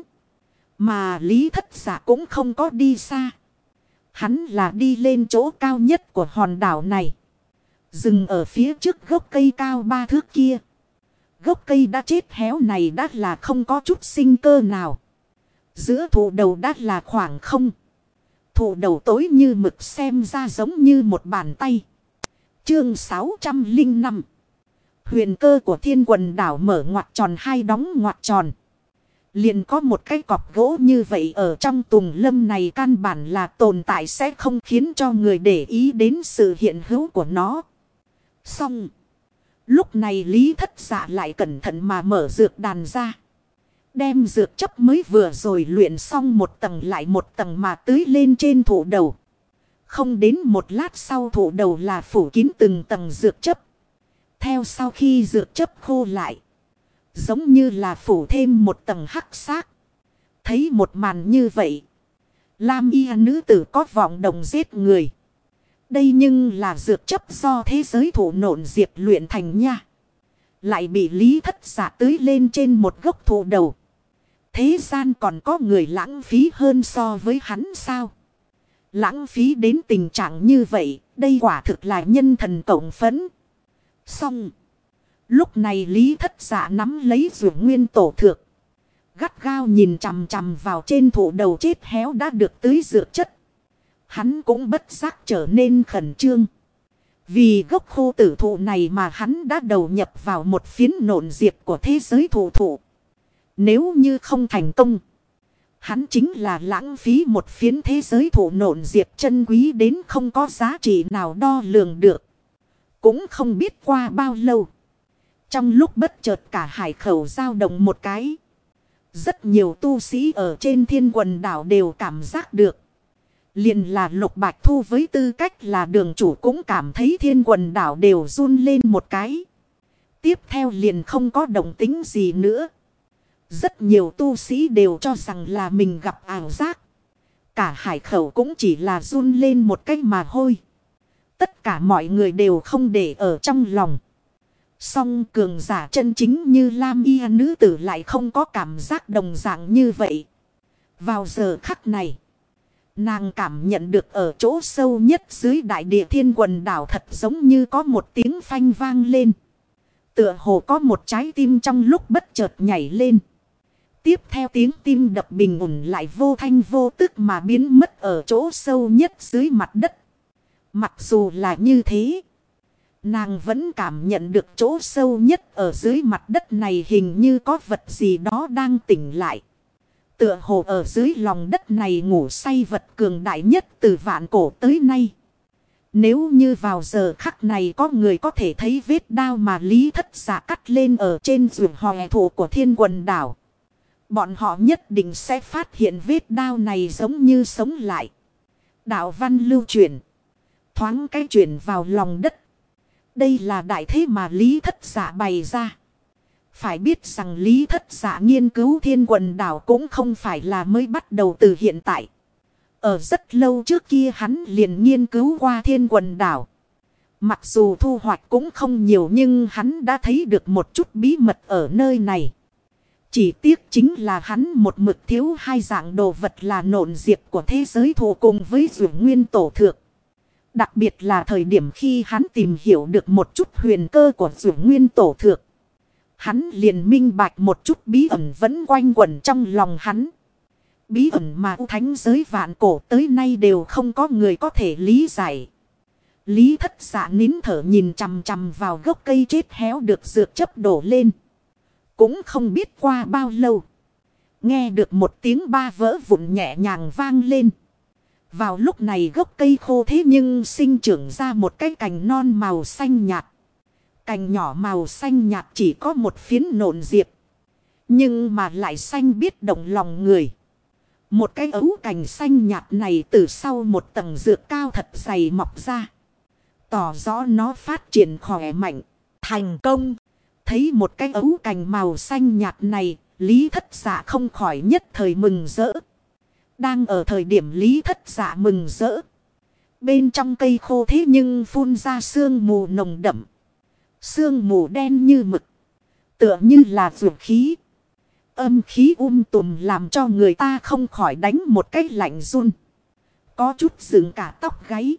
Mà Lý Thất Dạ cũng không có đi xa. Hắn là đi lên chỗ cao nhất của hòn đảo này. Dừng ở phía trước gốc cây cao 3 thước kia. Gốc cây đã chết héo này đã là không có chút sinh cơ nào. Giữa thụ đầu đã là khoảng không. Thụ đầu tối như mực xem ra giống như một bàn tay. Chương 605. Huyền cơ của thiên quần đảo mở ngoặc tròn hai đóng ngoặc tròn. Liền có một cái cọc gỗ như vậy ở trong tùng lâm này, căn bản là tồn tại sẽ không khiến cho người để ý đến sự hiện hữu của nó. Xong. Lúc này Lý Thất Dạ lại cẩn thận mà mở dược đàn ra. Đem dược chấp mới vừa rồi luyện xong một tầng lại một tầng mà tưới lên trên thụ đầu. Không đến một lát sau thụ đầu là phủ kín từng tầng dược chấp. Theo sau khi dược chấp khô lại. Giống như là phủ thêm một tầng hắc xác. Thấy một màn như vậy. Lam y nữ tử có vọng động giết người. Đây nhưng là dược chấp do thế giới thụ nộn diệp luyện thành nha. Lại bị Lý Thất Dạ tưới lên trên một gốc thụ đầu. Thế gian còn có người lãng phí hơn so với hắn sao? Lãng phí đến tình trạng như vậy, đây quả thực là nhân thần cộng phẫn. Xong. Lúc này Lý Thất Dạ nắm lấy dược nguyên tổ thược. Gắt gao nhìn chằm chằm vào trên thụ đầu chết héo đã được tưới dược chất. Hắn cũng bất giác trở nên khẩn trương. Vì gốc khô tử thụ này mà hắn đã đầu nhập vào một phiến nộn diệp của thế giới thụ thụ. Nếu như không thành công, hắn chính là lãng phí một phiến thế giới thụ nộn diệp chân quý đến không có giá trị nào đo lường được. Cũng không biết qua bao lâu. Trong lúc bất chợt cả hải khẩu dao động một cái. Rất nhiều tu sĩ ở trên thiên quần đảo đều cảm giác được. Liền là Lục Bạch Thu với tư cách là đường chủ cũng cảm thấy thiên quần đảo đều run lên một cái. Tiếp theo liền không có động tính gì nữa. Rất nhiều tu sĩ đều cho rằng là mình gặp ảo giác. Cả hải khẩu cũng chỉ là run lên một cái mà thôi. Tất cả mọi người đều không để ở trong lòng. Song cường giả chân chính như Lam y nữ tử lại không có cảm giác đồng dạng như vậy. Vào giờ khắc này, nàng cảm nhận được ở chỗ sâu nhất dưới đại địa thiên quần đảo thật giống như có một tiếng phanh vang lên. Tựa hồ có một trái tim trong lúc bất chợt nhảy lên. Tiếp theo tiếng tim đập bình ổn lại vô thanh vô tức mà biến mất ở chỗ sâu nhất dưới mặt đất. Mặc dù là như thế, nàng vẫn cảm nhận được chỗ sâu nhất ở dưới mặt đất này hình như có vật gì đó đang tỉnh lại. Tựa hồ ở dưới lòng đất này ngủ say vật cường đại nhất từ vạn cổ tới nay. Nếu như vào giờ khắc này có người có thể thấy vết đao mà Lý Thất Dạ cắt lên ở trên rừng hòe thổ của thiên quần đảo, bọn họ nhất định sẽ phát hiện vết đao này giống như sống lại. Đạo văn lưu chuyển, thoáng cái chuyển vào lòng đất. Đây là đại thế mà Lý Thất Dạ bày ra. Phải biết rằng Lý Thất Dạ nghiên cứu thiên quần đảo cũng không phải là mới bắt đầu từ hiện tại. Ở rất lâu trước kia hắn liền nghiên cứu qua thiên quần đảo. Mặc dù thu hoạch cũng không nhiều nhưng hắn đã thấy được một chút bí mật ở nơi này. Chỉ tiếc chính là hắn một mực thiếu hai dạng đồ vật là nộn diệp của thế giới thụ cùng với dụ nguyên tổ thượng. Đặc biệt là thời điểm khi hắn tìm hiểu được một chút huyền cơ của dụ nguyên tổ thượng. Hắn liền minh bạch một chút bí ẩn vẫn quanh quẩn trong lòng hắn. Bí ẩn mà thánh giới vạn cổ tới nay đều không có người có thể lý giải. Lý Thất Dạ nín thở nhìn chằm chằm vào gốc cây chết héo được dược chấp đổ lên. Cũng không biết qua bao lâu. Nghe được một tiếng ba vỡ vụn nhẹ nhàng vang lên. Vào lúc này gốc cây khô thế nhưng sinh trưởng ra một cái cành non màu xanh nhạt. Cành nhỏ màu xanh nhạt chỉ có một phiến nộn diệp. Nhưng mà lại xanh biết động lòng người. Một cái ấu cành xanh nhạt này từ sau một tầng dược cao thật dày mọc ra. Tỏ rõ nó phát triển khỏe mạnh. Thành công. Thấy một cái ấu cành màu xanh nhạt này, Lý Thất Dạ không khỏi nhất thời mừng rỡ. Đang ở thời điểm Lý Thất Dạ mừng rỡ, bên trong cây khô thế nhưng phun ra sương mù nồng đậm. Sương mù đen như mực, tựa như là dược khí. Âm khí tùm làm cho người ta không khỏi đánh một cái lạnh run. Có chút dựng cả tóc gáy.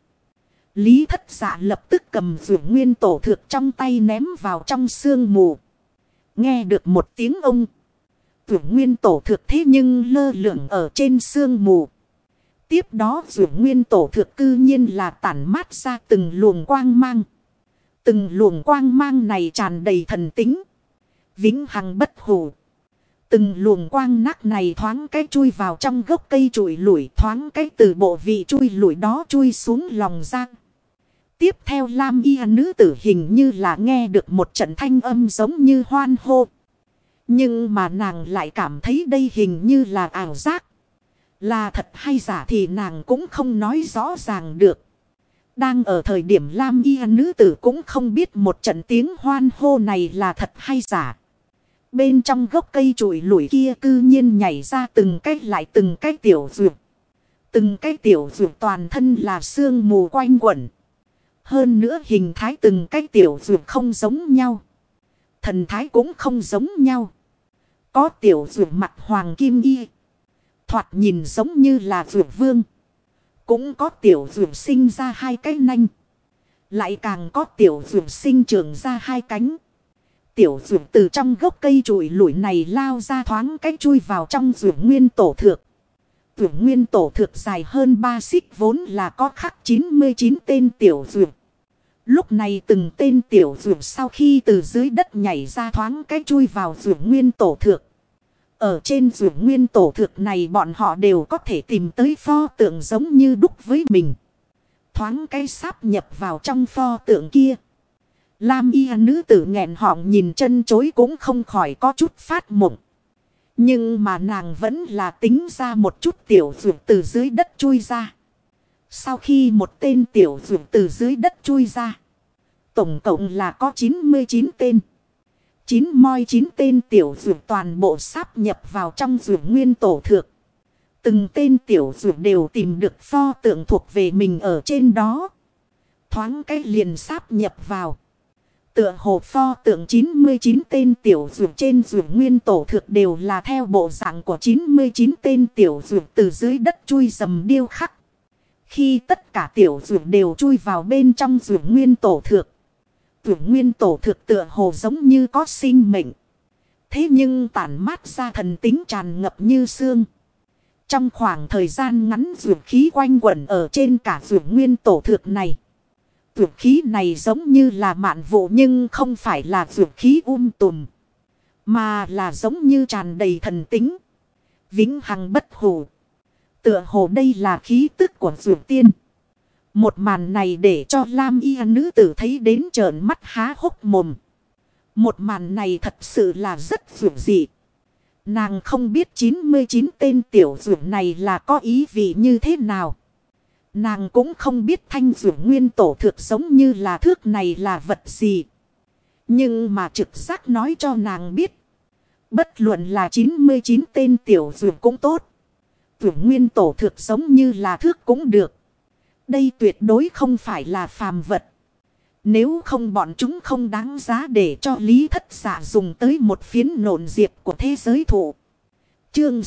Lý Thất Dạ lập tức cầm dược nguyên tổ thược trong tay ném vào trong sương mù. Nghe được một tiếng ông. Dược nguyên tổ thược thế nhưng lơ lửng ở trên sương mù. Tiếp đó dược nguyên tổ thược cư nhiên là tản mát ra từng luồng quang mang. Từng luồng quang mang này tràn đầy thần tính, vĩnh hằng bất hủ. Từng luồng quang nát này thoáng cái chui vào trong gốc cây trụi lủi, thoáng cái từ bộ vị chui lủi đó chui xuống lòng giang. Tiếp theo lam y nữ tử hình như là nghe được một trận thanh âm giống như hoan hô. Nhưng mà nàng lại cảm thấy đây hình như là ảo giác. Là thật hay giả thì nàng cũng không nói rõ ràng được. Đang ở thời điểm lam y nữ tử cũng không biết một trận tiếng hoan hô này là thật hay giả. Bên trong gốc cây trụi lủi kia cư nhiên nhảy ra từng cái lại từng cái tiểu dược. Từng cái tiểu dược toàn thân là sương mù quanh quẩn. Hơn nữa hình thái từng cái tiểu dược không giống nhau. Thần thái cũng không giống nhau. Có tiểu dược mặt hoàng kim y, thoạt nhìn giống như là dược vương. Cũng có tiểu dược sinh ra hai cái nanh. Lại càng có tiểu dược sinh trưởng ra hai cánh. Tiểu dược từ trong gốc cây trụi lủi này lao ra thoáng cách chui vào trong dược nguyên tổ thược. Dược nguyên tổ thược dài hơn 3 xích vốn là có khắc 99 tên tiểu dược. Lúc này từng tên tiểu dược sau khi từ dưới đất nhảy ra thoáng cách chui vào dược nguyên tổ thược. Ở trên dược nguyên tổ thược này bọn họ đều có thể tìm tới pho tượng giống như đúc với mình. Thoáng cái sáp nhập vào trong pho tượng kia. Lam y nữ tử nghẹn họng nhìn chân chối cũng không khỏi có chút phát mộng. Nhưng mà nàng vẫn là tính ra một chút tiểu dược từ dưới đất chui ra. Sau khi một tên tiểu dược từ dưới đất chui ra, tổng cộng là có 99 tên. 9 tên tiểu dược toàn bộ sáp nhập vào trong dược nguyên tổ thược. Từng tên tiểu dược đều tìm được pho tượng thuộc về mình ở trên đó. Thoáng cái liền sáp nhập vào. Tựa hồ pho tượng 99 tên tiểu dược trên dược nguyên tổ thược đều là theo bộ dạng của 99 tên tiểu dược từ dưới đất chui rầm điêu khắc. Khi tất cả tiểu dược đều chui vào bên trong dược nguyên tổ thược, dược nguyên tổ thược tựa hồ giống như có sinh mệnh. Thế nhưng tản mát ra thần tính tràn ngập như sương. Trong khoảng thời gian ngắn dược khí quanh quẩn ở trên cả dược nguyên tổ thược này. Dược khí này giống như là mạn vụ nhưng không phải là dược khí tùm. Mà là giống như tràn đầy thần tính, vĩnh hằng bất hủ. Tựa hồ đây là khí tức của dược tiên. Một màn này để cho lam y nữ tử thấy đến trợn mắt há hốc mồm. Một màn này thật sự là rất dược dị. Nàng không biết 99 tên tiểu dược này là có ý vị như thế nào. Nàng cũng không biết thanh dược nguyên tổ thực giống như là thước này là vật gì. Nhưng mà trực giác nói cho nàng biết. Bất luận là 99 tên tiểu dược cũng tốt. Dược nguyên tổ thực giống như là thước cũng được. Đây tuyệt đối không phải là phàm vật. Nếu không bọn chúng không đáng giá để cho Lý Thất Dạ dùng tới một phiến nộn diệp của thế giới thụ. Chương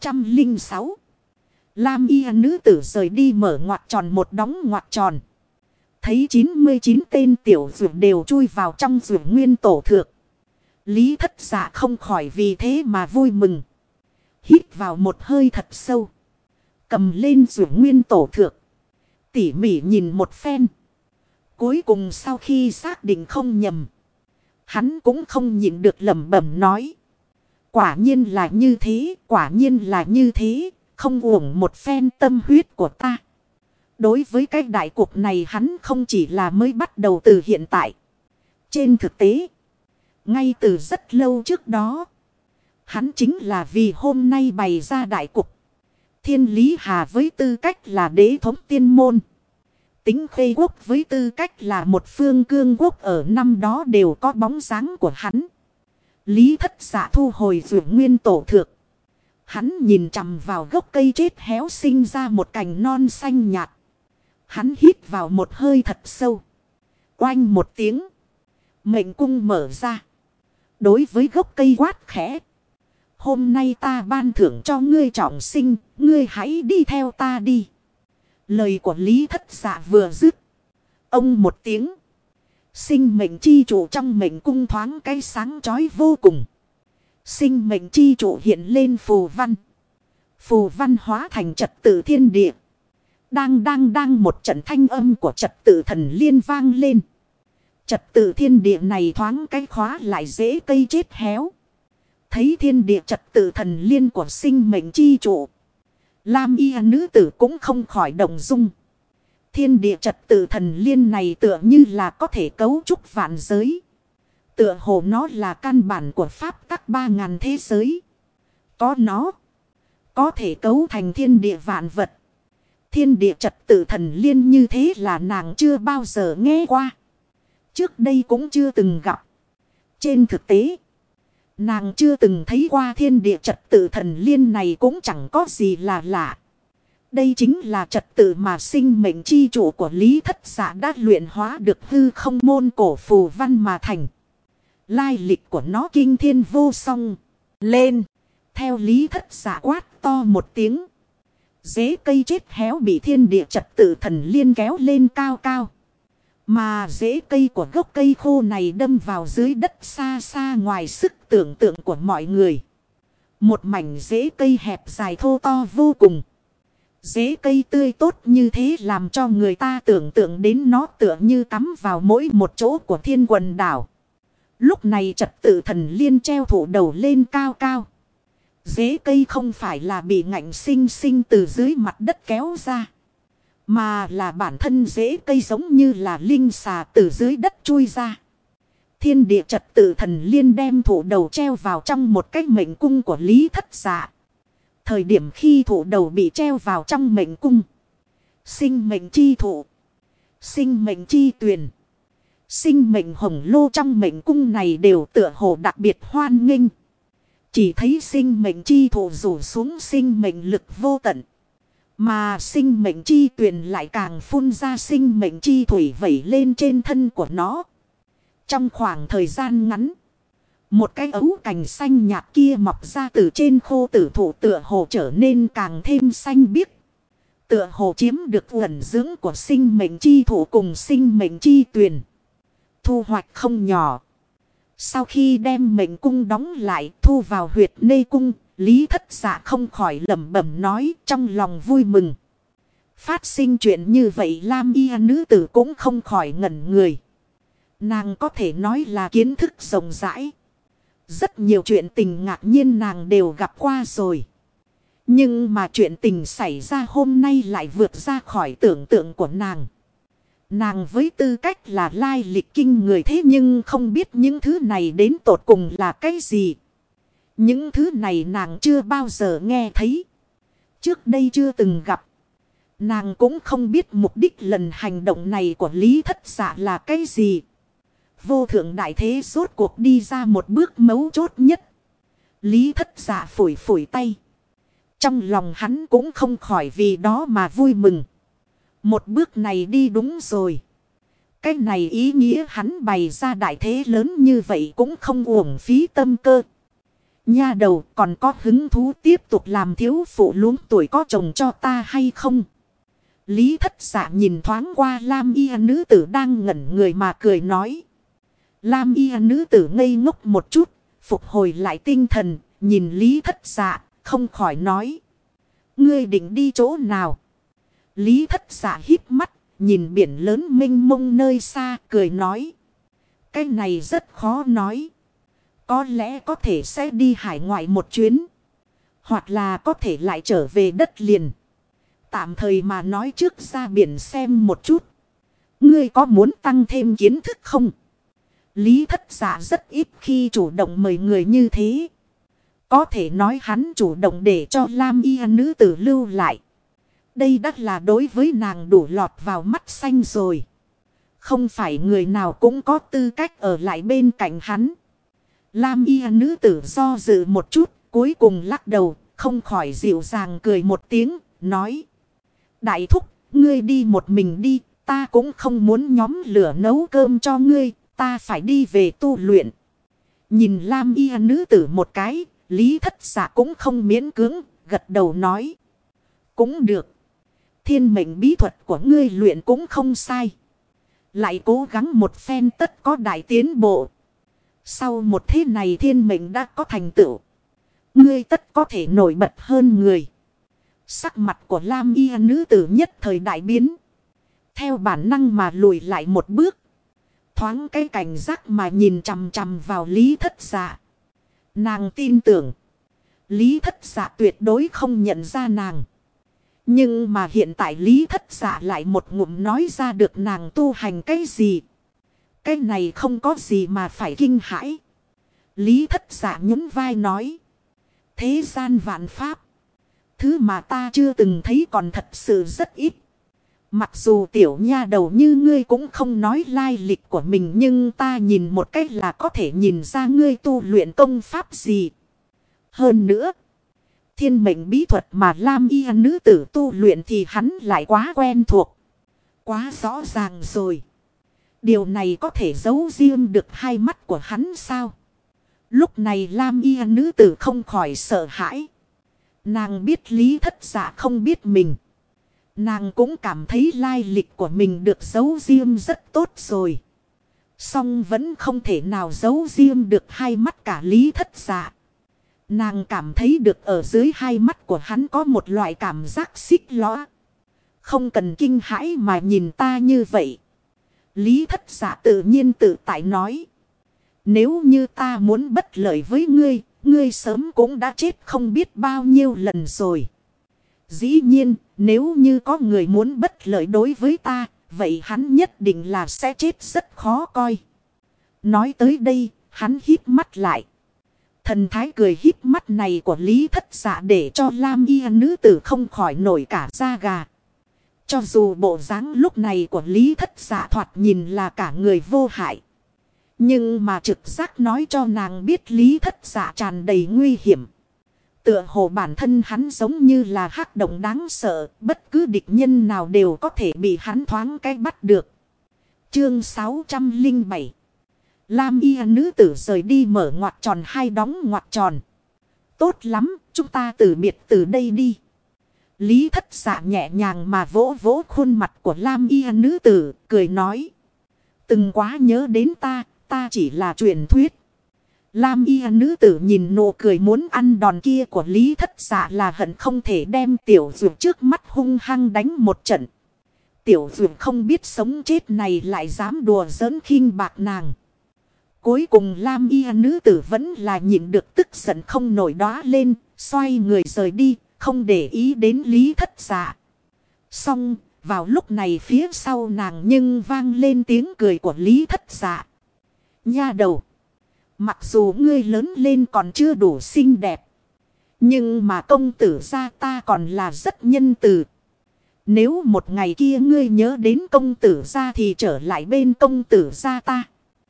606. Lam y nữ tử rời đi mở ngoặc tròn một đóng ngoặc tròn. Thấy 99 tên tiểu dược đều chui vào trong dược nguyên tổ thược. Lý Thất Dạ không khỏi vì thế mà vui mừng. Hít vào một hơi thật sâu. Cầm lên dược nguyên tổ thược. Tỉ mỉ nhìn một phen. Cuối cùng sau khi xác định không nhầm, hắn cũng không nhịn được lẩm bẩm nói. Quả nhiên là như thế, quả nhiên là như thế, không uổng một phen tâm huyết của ta. Đối với cái đại cuộc này hắn không chỉ là mới bắt đầu từ hiện tại. Trên thực tế, ngay từ rất lâu trước đó, hắn chính là vì hôm nay bày ra đại cục. Thiên Lý Hà với tư cách là đế thống tiên môn. Tính Khê Quốc với tư cách là một phương cương quốc ở năm đó đều có bóng dáng của hắn. Lý Thất Dạ thu hồi vượt nguyên tổ thượng. Hắn nhìn chằm vào gốc cây chết héo sinh ra một cành non xanh nhạt. Hắn hít vào một hơi thật sâu. Oanh một tiếng. Mệnh cung mở ra. Đối với gốc cây quát khẽ. Hôm nay ta ban thưởng cho ngươi trọng sinh. Ngươi hãy đi theo ta đi. Lời của Lý Thất Dạ vừa dứt. Ông một tiếng. Sinh mệnh chi trụ trong mệnh cung thoáng cái sáng chói vô cùng. Sinh mệnh chi trụ hiện lên phù văn. Phù văn hóa thành trật tự thiên địa. Đang một trận thanh âm của trật tự thần liên vang lên. Trật tự thiên địa này thoáng cái khóa lại rễ cây chết héo. Thấy thiên địa trật tự thần liên của sinh mệnh chi trụ. Lam y nữ tử cũng không khỏi động dung. Thiên địa trật tự thần liên này tựa như là có thể cấu trúc vạn giới. Tựa hồ nó là căn bản của pháp tắc 3000 thế giới. Có nó. Có thể cấu thành thiên địa vạn vật. Thiên địa trật tự thần liên như thế là nàng chưa bao giờ nghe qua. Trước đây cũng chưa từng gặp. Trên thực tế. Nàng chưa từng thấy qua thiên địa trật tự thần liên này cũng chẳng có gì là lạ. Đây chính là trật tự mà sinh mệnh chi chủ của Lý Thất Dạ đã luyện hóa được hư không môn cổ phù văn mà thành. Lai lịch của nó kinh thiên vô song. Lên. Theo Lý Thất Dạ quát to một tiếng. Rễ cây chết héo bị thiên địa trật tự thần liên kéo lên cao cao. Mà rễ cây của gốc cây khô này đâm vào dưới đất xa xa ngoài sức tưởng tượng của mọi người. Một mảnh rễ cây hẹp dài thô to vô cùng. Rễ cây tươi tốt như thế làm cho người ta tưởng tượng đến nó tựa như cắm vào mỗi một chỗ của thiên quần đảo. Lúc này trật tự thần liên treo thủ đầu lên cao cao. Rễ cây không phải là bị ngạnh sinh sinh từ dưới mặt đất kéo ra. Mà là bản thân rễ cây giống như là linh xà từ dưới đất chui ra. Thiên địa trật tự thần liên đem thủ đầu treo vào trong một cái mệnh cung của Lý Thất Dạ. Thời điểm khi thủ đầu bị treo vào trong mệnh cung. Sinh mệnh chi thủ. Sinh mệnh chi tuyền. Sinh mệnh hồng lô trong mệnh cung này đều tựa hồ đặc biệt hoan nghênh. Chỉ thấy sinh mệnh chi thủ rủ xuống sinh mệnh lực vô tận. Mà sinh mệnh chi tuyền lại càng phun ra sinh mệnh chi thủy vẩy lên trên thân của nó. Trong khoảng thời gian ngắn. Một cái ấu cành xanh nhạt kia mọc ra từ trên khô tử thụ tựa hồ trở nên càng thêm xanh biếc. Tựa hồ chiếm được uẩn dưỡng của sinh mệnh chi thụ cùng sinh mệnh chi tuyền. Thu hoạch không nhỏ. Sau khi đem mệnh cung đóng lại thu vào huyệt nê cung. Lý Thất Dạ không khỏi lẩm bẩm nói trong lòng vui mừng. Phát sinh chuyện như vậy Lam y nữ tử cũng không khỏi ngẩn người. Nàng có thể nói là kiến thức rộng rãi. Rất nhiều chuyện tình ngạc nhiên nàng đều gặp qua rồi. Nhưng mà chuyện tình xảy ra hôm nay lại vượt ra khỏi tưởng tượng của nàng. Nàng với tư cách là lai lịch kinh người thế nhưng không biết những thứ này đến tột cùng là cái gì. Những thứ này nàng chưa bao giờ nghe thấy. Trước đây chưa từng gặp. Nàng cũng không biết mục đích lần hành động này của Lý Thất Dạ là cái gì. Vô thượng đại thế rốt cuộc đi ra một bước mấu chốt nhất. Lý Thất Dạ phủi phủi tay. Trong lòng hắn cũng không khỏi vì đó mà vui mừng. Một bước này đi đúng rồi. Cái này ý nghĩa hắn bày ra đại thế lớn như vậy cũng không uổng phí tâm cơ. Nha đầu còn có hứng thú tiếp tục làm thiếu phụ luống tuổi có chồng cho ta hay không? Lý Thất Dạ nhìn thoáng qua Lam y nữ tử đang ngẩn người mà cười nói. Lam y nữ tử ngây ngốc một chút, phục hồi lại tinh thần, nhìn Lý Thất Dạ, không khỏi nói. Ngươi định đi chỗ nào? Lý Thất Dạ híp mắt, nhìn biển lớn mênh mông nơi xa, cười nói. Cái này rất khó nói. Có lẽ có thể sẽ đi hải ngoại một chuyến. Hoặc là có thể lại trở về đất liền. Tạm thời mà nói trước ra biển xem một chút. Ngươi có muốn tăng thêm kiến thức không? Lý Thất Dạ rất ít khi chủ động mời người như thế. Có thể nói hắn chủ động để cho Lam y nữ tử lưu lại. Đây đã là đối với nàng đủ lọt vào mắt xanh rồi. Không phải người nào cũng có tư cách ở lại bên cạnh hắn. Lam y nữ tử do dự một chút, cuối cùng lắc đầu, không khỏi dịu dàng cười một tiếng, nói. Đại thúc, ngươi đi một mình đi, ta cũng không muốn nhóm lửa nấu cơm cho ngươi, ta phải đi về tu luyện. Nhìn Lam y nữ tử một cái, Lý Thất Dạ cũng không miễn cưỡng, gật đầu nói. Cũng được. Thiên mệnh bí thuật của ngươi luyện cũng không sai. Lại cố gắng một phen tất có đại tiến bộ. Sau một thế này thiên mệnh đã có thành tựu. Ngươi tất có thể nổi bật hơn người. Sắc mặt của Lam y nữ tử nhất thời đại biến. Theo bản năng mà lùi lại một bước. Thoáng cái cảnh giác mà nhìn chằm chằm vào Lý Thất Dạ. Nàng tin tưởng. Lý Thất Dạ tuyệt đối không nhận ra nàng. Nhưng mà hiện tại Lý Thất Dạ lại một ngụm nói ra được nàng tu hành cái gì. Cái này không có gì mà phải kinh hãi. Lý Thất Dạ nhún vai nói. Thế gian vạn pháp. Thứ mà ta chưa từng thấy còn thật sự rất ít. Mặc dù tiểu nha đầu như ngươi cũng không nói lai lịch của mình. Nhưng ta nhìn một cách là có thể nhìn ra ngươi tu luyện công pháp gì. Hơn nữa. Thiên mệnh bí thuật mà Lam y nữ tử tu luyện thì hắn lại quá quen thuộc. Quá rõ ràng rồi. Điều này có thể giấu riêng được hai mắt của hắn sao? Lúc này Lam y nữ tử không khỏi sợ hãi. Nàng biết Lý Thất Dạ không biết mình. Nàng cũng cảm thấy lai lịch của mình được giấu riêng rất tốt rồi. Song vẫn không thể nào giấu riêng được hai mắt cả Lý Thất Dạ. Nàng cảm thấy được ở dưới hai mắt của hắn có một loại cảm giác xích lõa. Không cần kinh hãi mà nhìn ta như vậy. Lý Thất Dạ tự nhiên tự tại nói. Nếu như ta muốn bất lợi với ngươi, ngươi sớm cũng đã chết không biết bao nhiêu lần rồi. Dĩ nhiên, nếu như có người muốn bất lợi đối với ta, vậy hắn nhất định là sẽ chết rất khó coi. Nói tới đây, hắn hít mắt lại. Thần thái cười híp mắt này của Lý Thất Dạ để cho Lam y nữ tử không khỏi nổi cả da gà. Cho dù bộ dáng lúc này của Lý Thất Dạ thoạt nhìn là cả người vô hại. Nhưng mà trực giác nói cho nàng biết Lý Thất Dạ tràn đầy nguy hiểm. Tựa hồ bản thân hắn giống như là hắc động đáng sợ. Bất cứ địch nhân nào đều có thể bị hắn thoáng cái bắt được. Chương 607. Lam y nữ tử rời đi mở ngoặc tròn hai đóng ngoặc tròn. Tốt lắm, chúng ta từ biệt từ đây đi. Lý Thất Dạ nhẹ nhàng mà vỗ vỗ khuôn mặt của Lam y nữ tử, cười nói. Từng quá nhớ đến ta chỉ là truyền thuyết. Lam y nữ tử nhìn nụ cười muốn ăn đòn kia của Lý Thất Dạ là hận không thể đem tiểu dược trước mắt hung hăng đánh một trận. Tiểu dược không biết sống chết này lại dám đùa giỡn khinh bạc nàng. Cuối cùng Lam y nữ tử vẫn là nhịn được tức giận không nổi đóa lên, xoay người rời đi, không để ý đến Lý Thất Dạ. Xong, vào lúc này phía sau nàng nhưng vang lên tiếng cười của Lý Thất Dạ. Nha đầu, mặc dù ngươi lớn lên còn chưa đủ xinh đẹp, nhưng mà công tử gia ta còn là rất nhân từ. Nếu một ngày kia ngươi nhớ đến công tử gia thì trở lại bên công tử gia ta.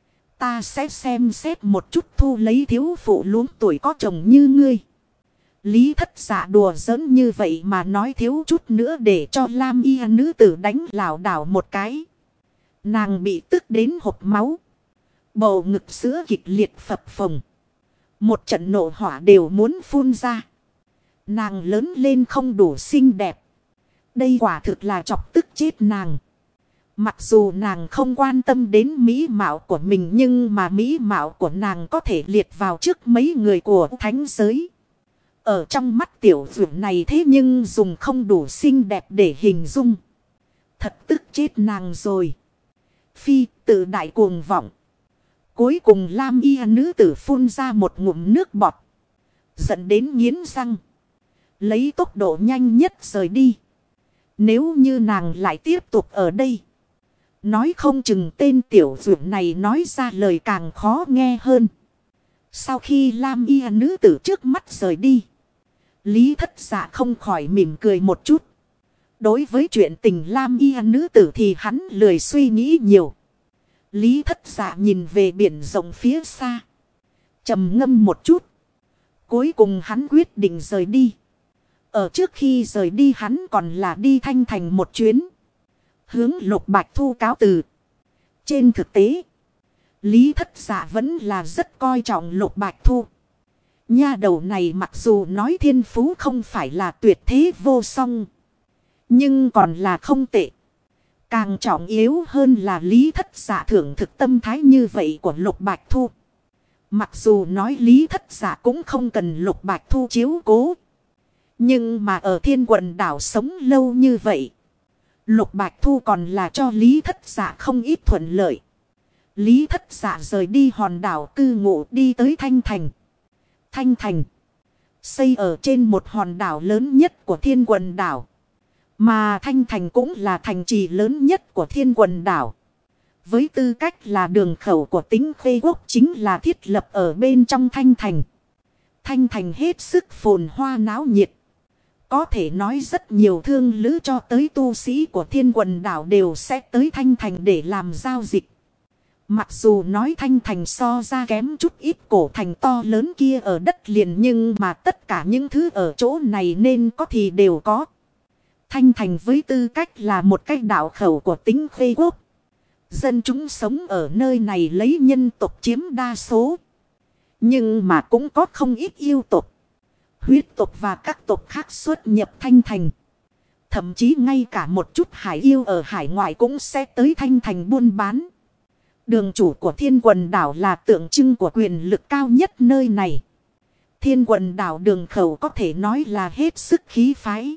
Ta sẽ xem xét một chút thu lấy thiếu phụ luống tuổi có chồng như ngươi. Lý Thất Dạ đùa giỡn như vậy mà nói thiếu chút nữa để cho Lam y nữ tử đánh lảo đảo một cái. Nàng bị tức đến hộc máu. Bầu ngực sữa kịch liệt phập phồng. Một trận nộ hỏa đều muốn phun ra. Nàng lớn lên không đủ xinh đẹp. Đây quả thực là chọc tức chết nàng. Mặc dù nàng không quan tâm đến mỹ mạo của mình nhưng mà mỹ mạo của nàng có thể liệt vào trước mấy người của thánh giới. Ở trong mắt tiểu dũng này thế nhưng dùng không đủ xinh đẹp để hình dung. Thật tức chết nàng rồi. Phi tự đại cuồng vọng. Cuối cùng Lam y nữ tử phun ra một ngụm nước bọt. Dẫn đến nghiến răng. Lấy tốc độ nhanh nhất rời đi. Nếu như nàng lại tiếp tục ở đây. Nói không chừng tên tiểu dũng này nói ra lời càng khó nghe hơn. Sau khi lam y nữ tử trước mắt rời đi. Lý Thất Dạ không khỏi mỉm cười một chút. Đối với chuyện tình lam y nữ tử thì hắn lười suy nghĩ nhiều. Lý Thất Dạ nhìn về biển rộng phía xa. Trầm ngâm một chút. Cuối cùng hắn quyết định rời đi. Ở trước khi rời đi hắn còn là đi Thanh Thành một chuyến. Hướng Lục Bạch Thu cáo từ. Trên thực tế, Lý Thất Dạ vẫn là rất coi trọng Lục Bạch Thu. Nha đầu này mặc dù nói thiên phú không phải là tuyệt thế vô song, nhưng còn là không tệ. Càng trọng yếu hơn là Lý Thất Dạ thưởng thực tâm thái như vậy của Lục Bạch Thu. Mặc dù nói Lý Thất Dạ cũng không cần Lục Bạch Thu chiếu cố, nhưng mà ở Thiên Quần Đảo sống lâu như vậy, Lục Bạch Thu còn là cho Lý Thất Dạ không ít thuận lợi. Lý Thất Dạ rời đi hòn đảo cư ngụ đi tới Thanh Thành. Thanh Thành xây ở trên một hòn đảo lớn nhất của Thiên Quần Đảo. Mà Thanh Thành cũng là thành trì lớn nhất của Thiên Quần Đảo. Với tư cách là đường khẩu của Tĩnh Khê Quốc chính là thiết lập ở bên trong Thanh Thành. Thanh Thành hết sức phồn hoa náo nhiệt. Có thể nói rất nhiều thương lữ cho tới tu sĩ của Thiên Quần Đảo đều sẽ tới Thanh Thành để làm giao dịch. Mặc dù nói Thanh Thành so ra kém chút ít cổ thành to lớn kia ở đất liền, nhưng mà tất cả những thứ ở chỗ này nên có thì đều có. Thanh Thành với tư cách là một cái đảo khẩu của Tĩnh Khê Quốc. Dân chúng sống ở nơi này lấy nhân tộc chiếm đa số. Nhưng mà cũng có không ít yêu tộc, huyết tộc và các tộc khác xuất nhập Thanh Thành. Thậm chí ngay cả một chút hải yêu ở hải ngoại cũng sẽ tới Thanh Thành buôn bán. Đường chủ của Thiên Quần Đảo là tượng trưng của quyền lực cao nhất nơi này. Thiên Quần Đảo đường khẩu có thể nói là hết sức khí phái.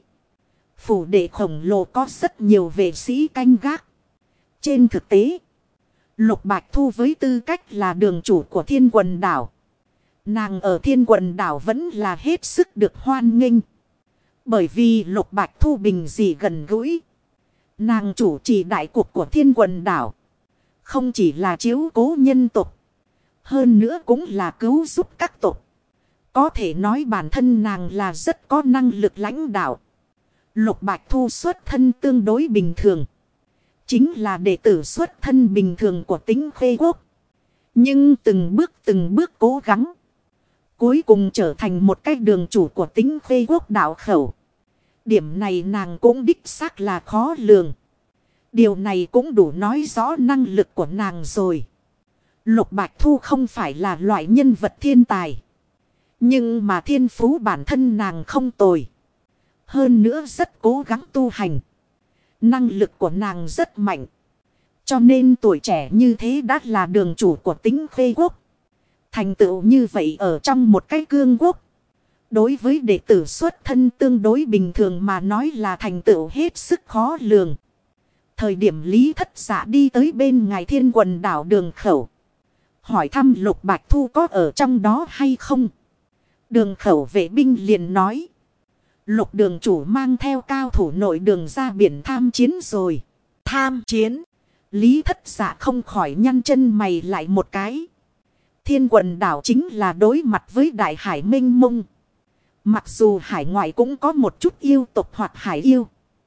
Phủ đệ khổng lồ có rất nhiều vệ sĩ canh gác. Trên thực tế, Lục Bạch Thu với tư cách là đường chủ của Thiên Quần Đảo, nàng ở Thiên Quần Đảo vẫn là hết sức được hoan nghênh. Bởi vì Lục Bạch Thu bình dị gần gũi. Nàng chủ trì đại cục của Thiên Quần Đảo. Không chỉ là chiếu cố nhân tộc, hơn nữa cũng là cứu giúp các tộc. Có thể nói bản thân nàng là rất có năng lực lãnh đạo. Lục Bạch Thu xuất thân tương đối bình thường. Chính là đệ tử xuất thân bình thường của Tĩnh Khê Quốc. Nhưng từng bước cố gắng. Cuối cùng trở thành một cái đường chủ của Tĩnh Khê Quốc đảo khẩu. Điểm này nàng cũng đích xác là khó lường. Điều này cũng đủ nói rõ năng lực của nàng rồi. Lục Bạch Thu không phải là loại nhân vật thiên tài. Nhưng mà thiên phú bản thân nàng không tồi. Hơn nữa rất cố gắng tu hành. Năng lực của nàng rất mạnh. Cho nên tuổi trẻ như thế đã là đường chủ của Tĩnh Khê Quốc. Thành tựu như vậy ở trong một cái cương quốc. Đối với đệ tử xuất thân tương đối bình thường mà nói là thành tựu hết sức khó lường. Thời điểm Lý Thất Dạ đi tới bên ngài Thiên Quần Đảo đường khẩu. Hỏi thăm Lục Bạch Thu có ở trong đó hay không. Đường khẩu vệ binh liền nói. Lục đường chủ mang theo cao thủ nội đường ra biển tham chiến rồi. Tham chiến. Lý Thất Dạ không khỏi nhăn chân mày lại một cái. Thiên Quần Đảo chính là đối mặt với đại hải mênh mông. Mặc dù hải ngoại cũng có một chút yêu tộc hoặc hải yêu.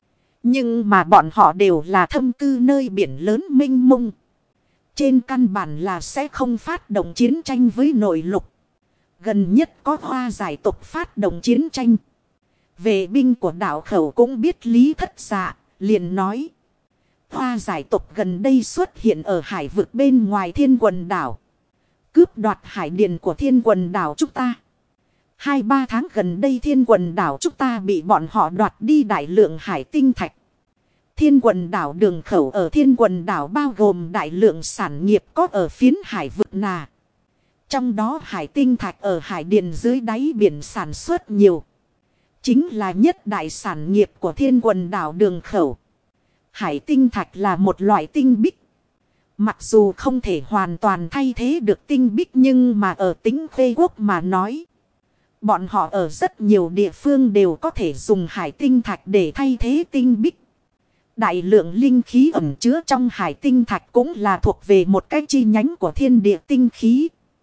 Nhưng mà bọn họ đều là thâm cư nơi biển lớn mênh mông. Trên căn bản là sẽ không phát động chiến tranh với nội lục. Gần nhất có Hoa Giải tộc phát động chiến tranh. Vệ binh của đảo khẩu cũng biết Lý Thất Dạ, liền nói. Hoa Giải tộc gần đây xuất hiện ở hải vực bên ngoài Thiên Quần Đảo. Cướp đoạt hải điền của Thiên Quần Đảo chúng ta. 2-3 tháng gần đây Thiên Quần Đảo chúng ta bị bọn họ đoạt đi đại lượng hải tinh thạch. Thiên Quần Đảo đường khẩu ở Thiên Quần Đảo bao gồm đại lượng sản nghiệp có ở phiến hải vực nà. Trong đó hải tinh thạch ở hải điền dưới đáy biển sản xuất nhiều. Chính là nhất đại sản nghiệp của Thiên Quần Đảo đường khẩu. Hải tinh thạch là một loại tinh bích. Mặc dù không thể hoàn toàn thay thế được tinh bích nhưng mà ở Tĩnh Khê Quốc mà nói. Bọn họ ở rất nhiều địa phương đều có thể dùng hải tinh thạch để thay thế tinh bích. Đại lượng linh khí ẩn chứa trong hải tinh thạch cũng là thuộc về một cái chi nhánh của thiên địa tinh khí.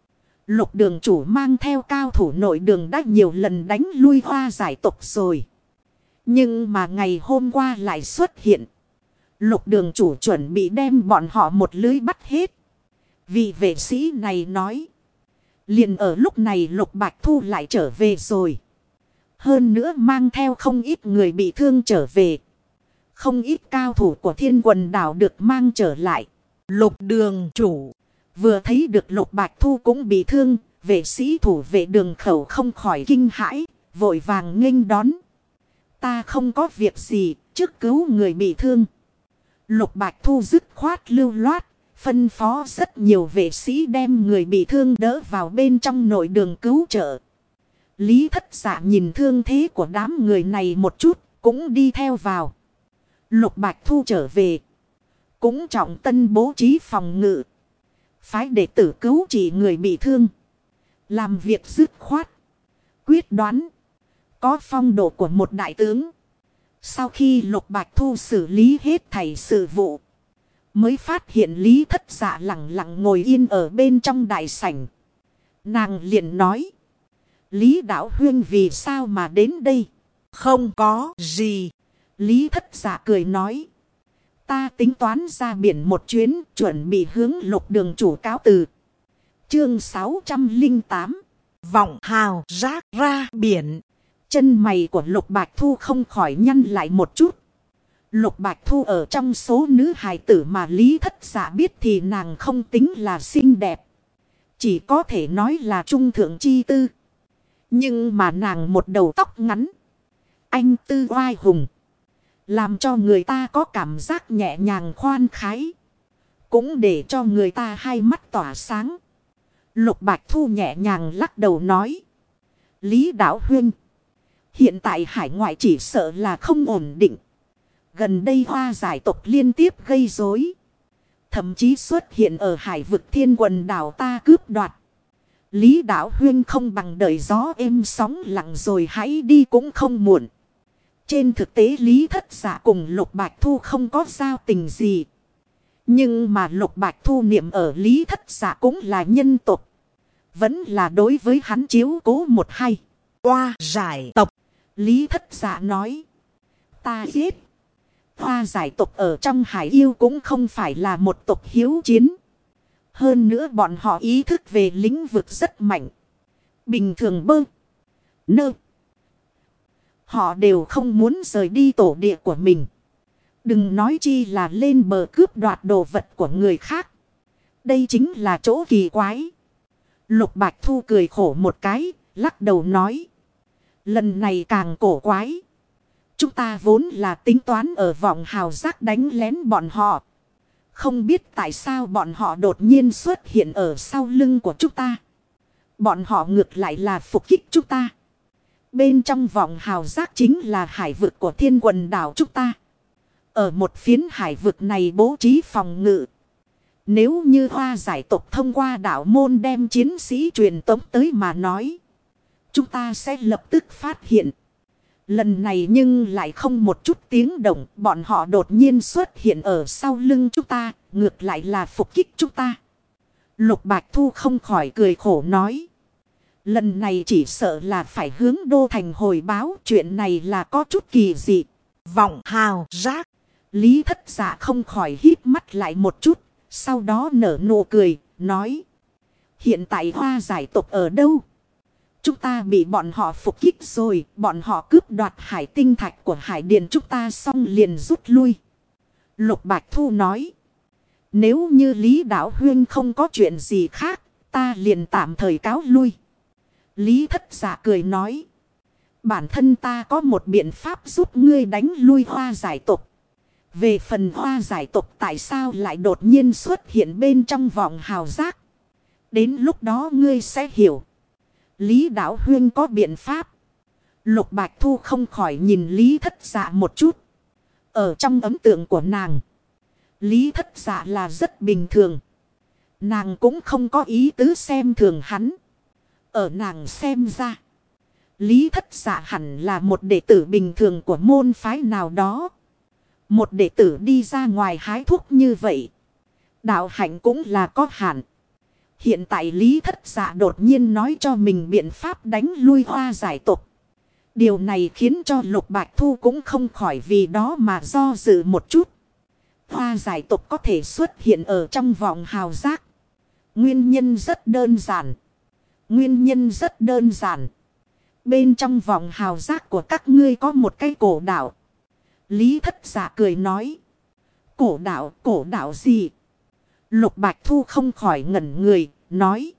Lục đường chủ mang theo cao thủ nội đường đã nhiều lần đánh lui Hoa Giải tộc rồi. Nhưng mà ngày hôm qua lại xuất hiện. Lục đường chủ chuẩn bị đem bọn họ một lưới bắt hết. Vị vệ sĩ này nói. Liền ở lúc này Lục Bạch Thu lại trở về rồi. Hơn nữa mang theo không ít người bị thương trở về. Không ít cao thủ của Thiên Quần Đảo được mang trở lại. Lục đường chủ vừa thấy được Lục Bạch Thu cũng bị thương. Vệ sĩ thủ vệ đường khẩu không khỏi kinh hãi. Vội vàng nghênh đón. Ta không có việc gì trước cứu người bị thương. Lục Bạch Thu dứt khoát lưu loát. Phân phó rất nhiều vệ sĩ đem người bị thương đỡ vào bên trong nội đường cứu trợ. Lý Thất Dạ nhìn thương thế của đám người này một chút, cũng đi theo vào. Lục Bạch Thu trở về. Cũng trọng tân bố trí phòng ngự. Phái đệ tử cứu trị người bị thương. Làm việc dứt khoát. Quyết đoán. Có phong độ của một đại tướng. Sau khi Lục Bạch Thu xử lý hết thảy sự vụ. Mới phát hiện Lý Thất Dạ lặng lặng ngồi yên ở bên trong đại sảnh. Nàng liền nói. Lý Đạo Huyên vì sao mà đến đây? Không có gì. Lý Thất Dạ cười nói. Ta tính toán ra biển một chuyến. Chuẩn bị hướng Lục đường chủ cáo từ. Chương 608. Vọng hào rác ra biển. Chân mày của Lục Bạch Thu không khỏi nhăn lại một chút. Lục Bạch Thu ở trong số nữ hài tử mà Lý Thất Dạ biết thì nàng không tính là xinh đẹp. Chỉ có thể nói là trung thượng chi tư. Nhưng mà nàng một đầu tóc ngắn. Anh tư oai hùng. Làm cho người ta có cảm giác nhẹ nhàng khoan khái. Cũng để cho người ta hai mắt tỏa sáng. Lục Bạch Thu nhẹ nhàng lắc đầu nói. Lý Đạo Huyên. Hiện tại hải ngoại chỉ sợ là không ổn định. Gần đây Hoa Giải tộc liên tiếp gây rối. Thậm chí xuất hiện ở hải vực Thiên Quần Đảo ta cướp đoạt. Lý Đạo Huyên không bằng đợi gió êm sóng lặng rồi hãy đi cũng không muộn. Trên thực tế Lý Thất Dạ cùng Lục Bạch Thu không có giao tình gì. Nhưng mà Lục Bạch Thu niệm ở Lý Thất Dạ cũng là nhân tộc. Vẫn là đối với hắn chiếu cố một hay. Hoa Giải tộc. Lý Thất Dạ nói. Ta giết. Hoa Giải tộc ở trong hải yêu cũng không phải là một tộc hiếu chiến. Hơn nữa bọn họ ý thức về lĩnh vực rất mạnh. Bình thường bơ. Nơ. Họ đều không muốn rời đi tổ địa của mình. Đừng nói chi là lên bờ cướp đoạt đồ vật của người khác. Đây chính là chỗ kỳ quái. Lục Bạch Thu cười khổ một cái, lắc đầu nói. Lần này càng cổ quái. Chúng ta vốn là tính toán ở vọng hào giác đánh lén bọn họ. Không biết tại sao bọn họ đột nhiên xuất hiện ở sau lưng của chúng ta. Bọn họ ngược lại là phục kích chúng ta. Bên trong vọng hào giác chính là hải vực của Thiên Quần Đảo chúng ta. Ở một phiến hải vực này bố trí phòng ngự. Nếu như Hoa Giải tộc thông qua đảo môn đem chiến sĩ truyền tống tới mà nói. Chúng ta sẽ lập tức phát hiện. Lần này nhưng lại không một chút tiếng động. Bọn họ đột nhiên xuất hiện ở sau lưng chúng ta. Ngược lại là phục kích chúng ta. Lục Bạch Thu không khỏi cười khổ nói. Lần này chỉ sợ là phải hướng đô thành hồi báo. Chuyện này là có chút kỳ dị. Vọng hào giác. Lý Thất Dạ không khỏi híp mắt lại một chút. Sau đó nở nụ cười. Nói. Hiện tại Hoa Giải tộc ở đâu? Chúng ta bị bọn họ phục kích rồi. Bọn họ cướp đoạt hải tinh thạch của hải điền chúng ta xong liền rút lui. Lục Bạch Thu nói. Nếu như Lý Đạo Huyên không có chuyện gì khác. Ta liền tạm thời cáo lui. Lý Thất Dạ cười nói. Bản thân ta có một biện pháp giúp ngươi đánh lui Hoa Giải tộc. Về phần Hoa Giải tộc tại sao lại đột nhiên xuất hiện bên trong vọng hào giác. Đến lúc đó ngươi sẽ hiểu. Lý Đạo Huyên có biện pháp. Lục Bạch Thu không khỏi nhìn Lý Thất Dạ một chút. Ở trong ấn tượng của nàng. Lý Thất Dạ là rất bình thường. Nàng cũng không có ý tứ xem thường hắn. Ở nàng xem ra. Lý Thất Dạ hẳn là một đệ tử bình thường của môn phái nào đó. Một đệ tử đi ra ngoài hái thuốc như vậy. Đạo hạnh cũng là có hạn. Hiện tại Lý Thất Dạ đột nhiên nói cho mình biện pháp đánh lui Hoa Giải tộc. Điều này khiến cho Lục Bạch Thu cũng không khỏi vì đó mà do dự một chút. Hoa Giải tộc có thể xuất hiện ở trong vòng hào giác. Nguyên nhân rất đơn giản. Bên trong vòng hào giác của các ngươi có một cái cổ đạo. Lý Thất Dạ cười nói. Cổ đạo gì? Lục Bạch Thu không khỏi ngẩn người, nói.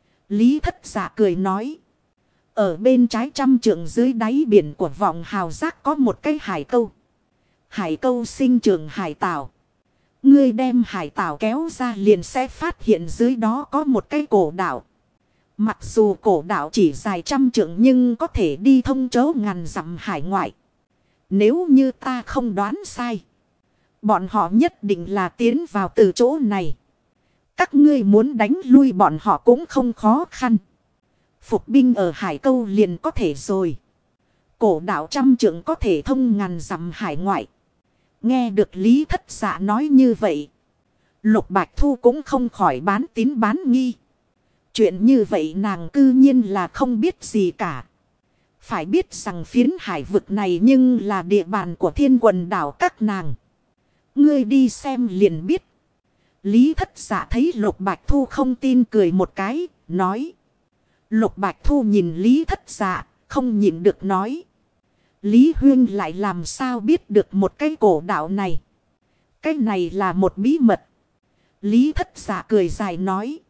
Lý Thất Dạ cười nói. Ở bên trái 100 trượng dưới đáy biển của vòng hào giác có một cái hải câu. Hải câu sinh trưởng hải tảo. Ngươi đem hải tảo kéo ra liền sẽ phát hiện dưới đó có một cái cổ đạo. Mặc dù cổ đạo chỉ dài 100 trượng nhưng có thể đi thông chỗ ngàn dặm hải ngoại. Nếu như ta không đoán sai, bọn họ nhất định là tiến vào từ chỗ này. Các ngươi muốn đánh lui bọn họ cũng không khó khăn. Phục binh ở hải câu liền có thể rồi. Cổ đạo 100 trượng có thể thông ngàn dặm hải ngoại. Nghe được Lý Thất Dạ nói như vậy, Lục Bạch Thu cũng không khỏi bán tín bán nghi. Chuyện như vậy nàng cư nhiên là không biết gì cả. Phải biết rằng phiến hải vực này nhưng là địa bàn của Thiên Quần đảo các nàng. Ngươi đi xem liền biết. Lý Thất Dạ thấy Lục Bạch Thu không tin cười một cái, nói. Lục Bạch Thu nhìn Lý Thất Dạ, không nhịn được nói. Lý Huyên lại làm sao biết được một cái cổ đạo này. Cái này là một bí mật. Lý Thất Dạ cười dài nói.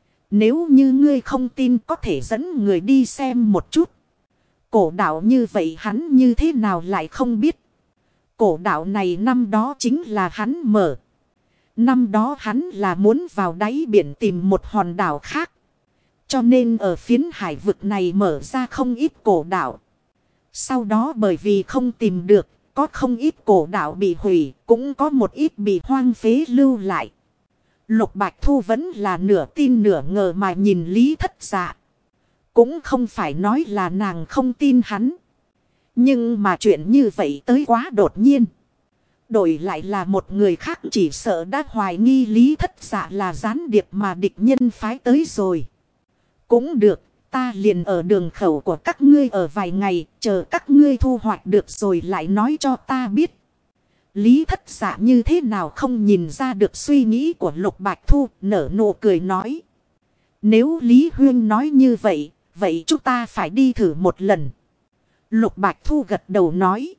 Nếu như ngươi không tin có thể dẫn người đi xem một chút. Cổ đạo như vậy hắn như thế nào lại không biết. Cổ đạo này năm đó chính là hắn mở. Năm đó hắn là muốn vào đáy biển tìm một hòn đảo khác. Cho nên ở phiến hải vực này mở ra không ít cổ đạo. Sau đó bởi vì không tìm được, có không ít cổ đạo bị hủy, cũng có một ít bị hoang phế lưu lại. Lục Bạch Thu vẫn là nửa tin nửa ngờ mà nhìn Lý Thất Dạ. Cũng không phải nói là nàng không tin hắn. Nhưng mà chuyện như vậy tới quá đột nhiên. Đổi lại là một người khác chỉ sợ đã hoài nghi Lý Thất Dạ là gián điệp mà địch nhân phái tới rồi. Cũng được, ta liền ở đường khẩu của các ngươi ở vài ngày, chờ các ngươi thu hoạch được rồi lại nói cho ta biết. Lý Thất Dạ như thế nào không nhìn ra được suy nghĩ của Lục Bạch Thu, nở nụ cười nói. Nếu Lý Huyên nói như vậy, vậy chúng ta phải đi thử một lần. Lục Bạch Thu gật đầu nói.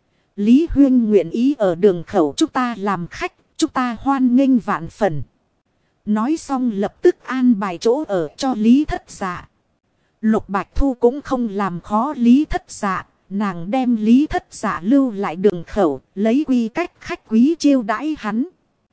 Lý Huyên nguyện ý ở đường khẩu chúng ta làm khách, chúng ta hoan nghênh vạn phần. Nói xong lập tức an bài chỗ ở cho Lý Thất Dạ. Lục Bạch Thu cũng không làm khó Lý Thất Dạ. Nàng đem Lý Thất Dạ lưu lại đường khẩu, lấy quy cách khách quý chiêu đãi hắn.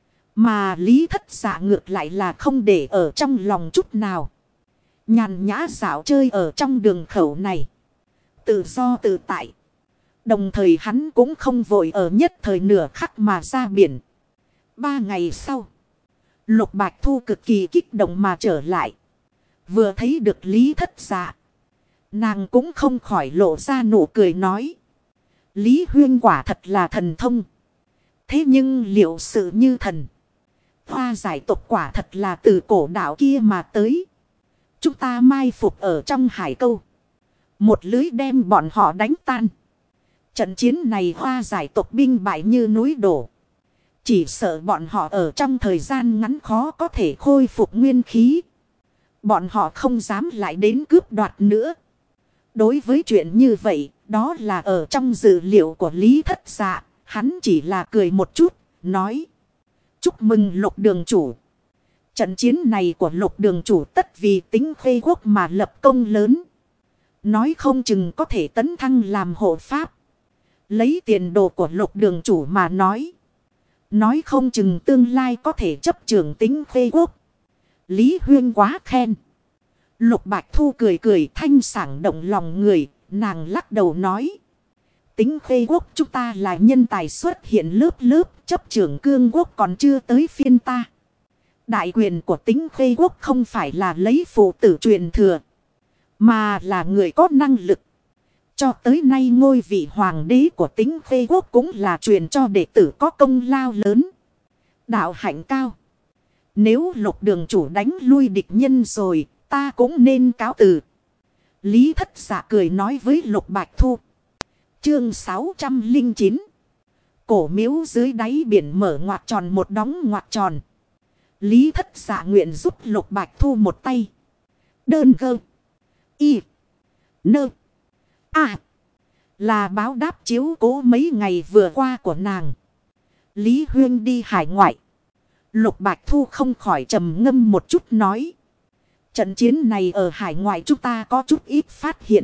Mà Lý Thất Dạ ngược lại là không để ở trong lòng chút nào. Nhàn nhã dạo chơi ở trong đường khẩu này. Tự do tự tại. Đồng thời hắn cũng không vội ở nhất thời nửa khắc mà ra biển. 3 ngày sau, Lục Bạch Thu cực kỳ kích động mà trở lại. Vừa thấy được Lý Thất Dạ, nàng cũng không khỏi lộ ra nụ cười nói. Lý Huyên quả thật là thần thông. Thế nhưng liệu sự như thần. Hoa Giải tộc quả thật là từ cổ đạo kia mà tới. Chúng ta mai phục ở trong hải câu. Một lưới đem bọn họ đánh tan. Trận chiến này Hoa Giải tộc binh bại như núi đổ. Chỉ sợ bọn họ ở trong thời gian ngắn khó có thể khôi phục nguyên khí. Bọn họ không dám lại đến cướp đoạt nữa. Đối với chuyện như vậy, đó là ở trong dự liệu của Lý Thất Dạ. Hắn chỉ là cười một chút, nói. Chúc mừng Lục đường chủ. Trận chiến này của Lục đường chủ tất vì tính Khuê Quốc mà lập công lớn. Nói không chừng có thể tấn thăng làm hộ pháp. Lấy tiền đồ của Lục đường chủ mà nói. Nói không chừng tương lai có thể chấp trưởng tính Khuê Quốc. Lý Huyên quá khen. Lục Bạch Thu cười cười thanh sảng động lòng người. Nàng lắc đầu nói. Tính Khuê Quốc chúng ta là nhân tài xuất hiện lớp lớp. Chấp trưởng cương quốc còn chưa tới phiên ta. Đại quyền của tính Khuê Quốc không phải là lấy phụ tử truyền thừa. Mà là người có năng lực. Cho tới nay ngôi vị hoàng đế của tính Khuê Quốc cũng là truyền cho đệ tử có công lao lớn. Đạo hạnh cao. Nếu Lục đường chủ đánh lui địch nhân rồi, ta cũng nên cáo từ. Lý Thất Dạ cười nói với Lục Bạch Thu. Chương 609. Cổ miếu dưới đáy biển mở ngoặc tròn một đóng ngoặc tròn. Lý Thất Dạ nguyện giúp Lục Bạch Thu một tay. Đơn gơ. Y. Nơ. À. Là báo đáp chiếu cố mấy ngày vừa qua của nàng. Lý Huyên đi hải ngoại. Lục Bạch Thu không khỏi trầm ngâm một chút nói. Trận chiến này ở hải ngoại chúng ta có chút ít phát hiện.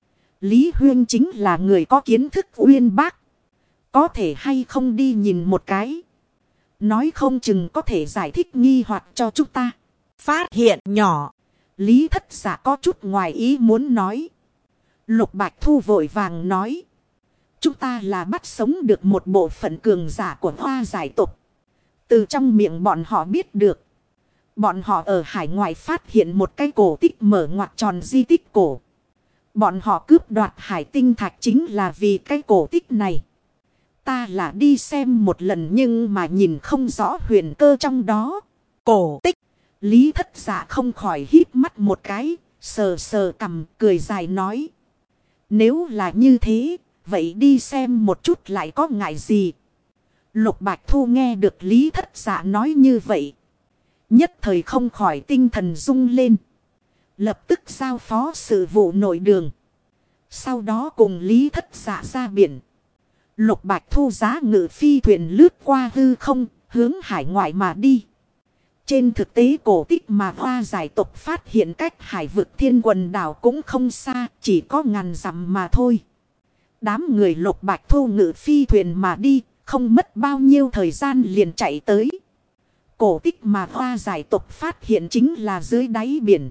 Lý Huyên chính là người có kiến thức uyên bác. Có thể hay không đi nhìn một cái. Nói không chừng có thể giải thích nghi hoặc cho chúng ta. Phát hiện nhỏ. Lý Thất Dạ có chút ngoài ý muốn nói. Lục Bạch Thu vội vàng nói. Chúng ta là bắt sống được một bộ phận cường giả của Hoa giải tộc. Từ trong miệng bọn họ biết được. Bọn họ ở hải ngoại phát hiện một cái cổ tích mở ngoặc tròn di tích cổ. Bọn họ cướp đoạt hải tinh thạch chính là vì cái cổ tích này. Ta là đi xem một lần nhưng mà nhìn không rõ huyền cơ trong đó. Cổ tích. Lý Thất Dạ không khỏi hít mắt một cái. Sờ sờ cằm cười dài nói. Nếu là như thế. Vậy đi xem một chút lại có ngại gì. Lục Bạch Thu nghe được Lý Thất Dạ nói như vậy. Nhất thời không khỏi tinh thần rung lên. Lập tức giao phó sự vụ nội đường. Sau đó cùng Lý Thất Dạ ra biển. Lục Bạch Thu giá ngự phi thuyền lướt qua hư không, hướng hải ngoại mà đi. Trên thực tế cổ tích mà Hoa giải tộc phát hiện cách hải vực Thiên Quần đảo cũng không xa, chỉ có ngàn dặm mà thôi. Đám người Lục Bạch Thu ngự phi thuyền mà đi, không mất bao nhiêu thời gian liền chạy tới. Cổ tích mà Hoa giải tộc phát hiện chính là dưới đáy biển.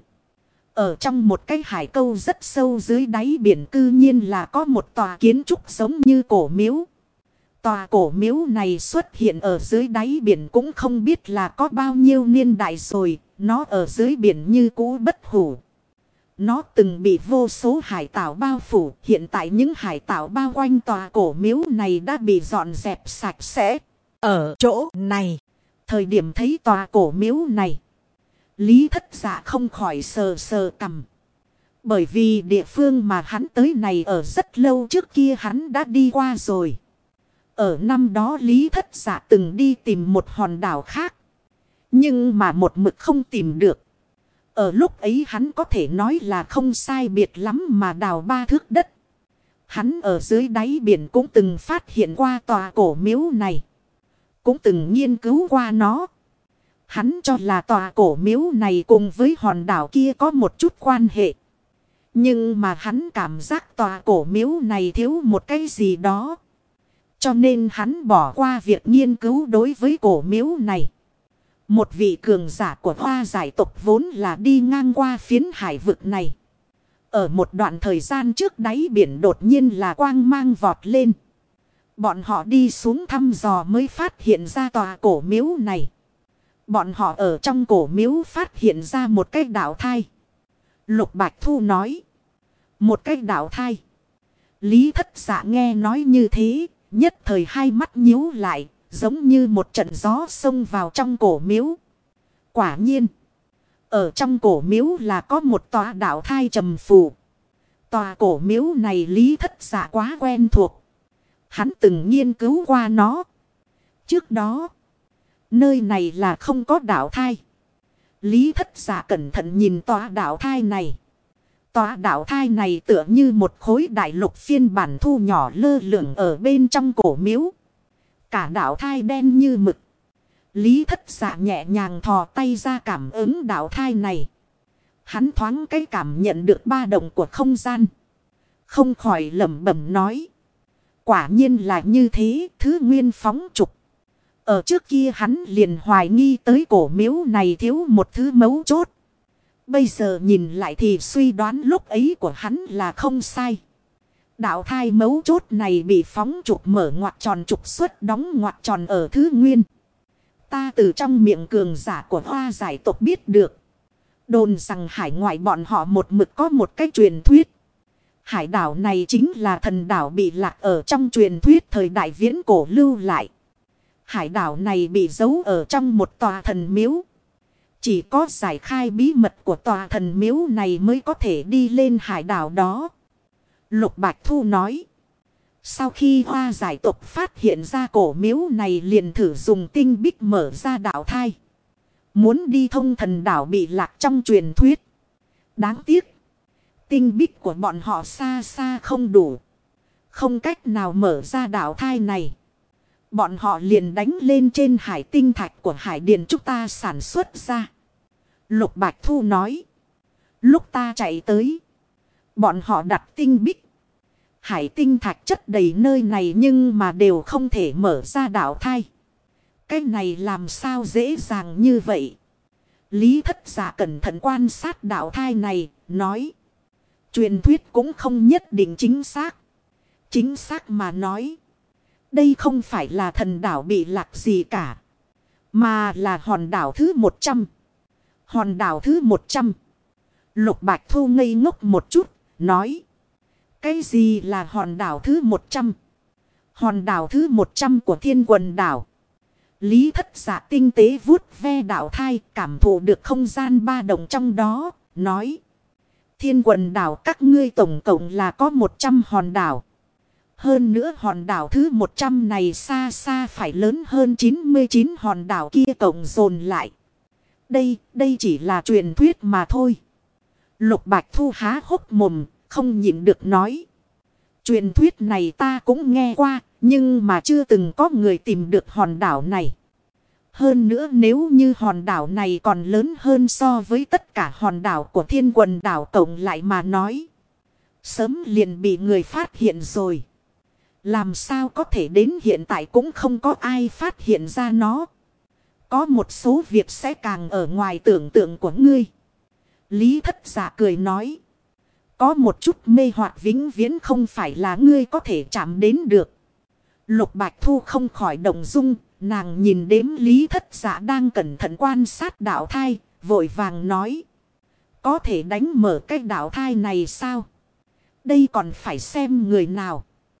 Ở trong một cái hải câu rất sâu dưới đáy biển cư nhiên là có một tòa kiến trúc giống như cổ miếu. Tòa cổ miếu này xuất hiện ở dưới đáy biển cũng không biết là có bao nhiêu niên đại rồi. Nó ở dưới biển như cũ bất hủ. Nó từng bị vô số hải tảo bao phủ. Hiện tại những hải tảo bao quanh tòa cổ miếu này đã bị dọn dẹp sạch sẽ. Ở chỗ này, thời điểm thấy tòa cổ miếu này, Lý Thất Dạ không khỏi sờ sờ cằm. Bởi vì địa phương mà hắn tới này ở rất lâu trước kia hắn đã đi qua rồi. Ở năm đó Lý Thất Dạ từng đi tìm một hòn đảo khác. Nhưng mà một mực không tìm được. Ở lúc ấy hắn có thể nói là không sai biệt lắm mà đào 3 thước đất. Hắn ở dưới đáy biển cũng từng phát hiện qua tòa cổ miếu này. Cũng từng nghiên cứu qua nó. Hắn cho là tòa cổ miếu này cùng với hòn đảo kia có một chút quan hệ. Nhưng mà hắn cảm giác tòa cổ miếu này thiếu một cái gì đó. Cho nên hắn bỏ qua việc nghiên cứu đối với cổ miếu này. Một vị cường giả của Hoa giải tộc vốn là đi ngang qua phiến hải vực này. Ở một đoạn thời gian trước đáy biển đột nhiên là quang mang vọt lên. Bọn họ đi xuống thăm dò mới phát hiện ra tòa cổ miếu này. Bọn họ ở trong cổ miếu phát hiện ra một cái đảo thai. Lục Bạch Thu nói. Một cái đảo thai. Lý Thất Dạ nghe nói như thế. Nhất thời hai mắt nhíu lại. Giống như một trận gió xông vào trong cổ miếu. Quả nhiên. Ở trong cổ miếu là có một tòa đảo thai trầm phù. Tòa cổ miếu này Lý Thất Dạ quá quen thuộc. Hắn từng nghiên cứu qua nó. Trước đó. Nơi này là không có đảo thai. Lý Thất Dạ cẩn thận nhìn tòa đảo thai này. Tòa đảo thai này tựa như một khối đại lục phiên bản thu nhỏ lơ lửng ở bên trong cổ miếu. Cả đảo thai đen như mực. Lý Thất Dạ nhẹ nhàng thò tay ra cảm ứng đảo thai này. Hắn thoáng cái cảm nhận được ba động của không gian. Không khỏi lẩm bẩm nói. Quả nhiên là như thế, thứ nguyên phóng trục. Ở trước kia hắn liền hoài nghi tới cổ miếu này thiếu một thứ mấu chốt. Bây giờ nhìn lại thì suy đoán lúc ấy của hắn là không sai. Đạo thai mấu chốt này bị phóng trục mở ngoặc tròn trục xuất đóng ngoặc tròn ở thứ nguyên. Ta từ trong miệng cường giả của Hoa giải tộc biết được. Đồn rằng hải ngoại bọn họ một mực có một cái truyền thuyết. Hải đảo này chính là thần đảo bị lạc ở trong truyền thuyết thời đại viễn cổ lưu lại. Hải đảo này bị giấu ở trong một tòa thần miếu. Chỉ có giải khai bí mật của tòa thần miếu này mới có thể đi lên hải đảo đó. Lục Bạch Thu nói. Sau khi Hoa giải tộc phát hiện ra cổ miếu này liền thử dùng tinh bích mở ra đảo thai. Muốn đi thông thần đảo bị lạc trong truyền thuyết. Đáng tiếc. Tinh bích của bọn họ xa xa không đủ. Không cách nào mở ra đảo thai này. Bọn họ liền đánh lên trên hải tinh thạch của hải điền chúng ta sản xuất ra. Lục Bạch Thu nói. Lúc ta chạy tới. Bọn họ đặt tinh bích. Hải tinh thạch chất đầy nơi này nhưng mà đều không thể mở ra đảo thai. Cái này làm sao dễ dàng như vậy? Lý Thất Giả cẩn thận quan sát đảo thai này, nói. Truyền thuyết cũng không nhất định chính xác. Chính xác mà nói. Đây không phải là thần đảo bị lạc gì cả. Mà là hòn đảo thứ 100. Hòn đảo thứ 100. Lục Bạch Thu ngây ngốc một chút, nói. Cái gì là hòn đảo thứ 100? Hòn đảo thứ 100 của Thiên Quần đảo. Lý Thất Giả tinh tế vuốt ve đảo thai, cảm thụ được không gian ba động trong đó, nói. Thiên Quần đảo các ngươi tổng cộng là có 100 hòn đảo. Hơn nữa hòn đảo thứ 100 này xa xa phải lớn hơn 99 hòn đảo kia cộng dồn lại. Đây chỉ là truyền thuyết mà thôi. Lục Bạch Thu há hốc mồm, không nhịn được nói. Truyền thuyết này ta cũng nghe qua, nhưng mà chưa từng có người tìm được hòn đảo này. Hơn nữa nếu như hòn đảo này còn lớn hơn so với tất cả hòn đảo của Thiên Quần đảo cộng lại mà nói. Sớm liền bị người phát hiện rồi. Làm sao có thể đến hiện tại cũng không có ai phát hiện ra nó. Có một số việc sẽ càng ở ngoài tưởng tượng của ngươi. Lý Thất Giả cười nói. Có một chút mê hoặc vĩnh viễn không phải là ngươi có thể chạm đến được. Lục Bạch Thu không khỏi động dung. Nàng nhìn đếm Lý Thất Giả đang cẩn thận quan sát đạo thai. Vội vàng nói. Có thể đánh mở cái đạo thai này sao? Đây còn phải xem người nào.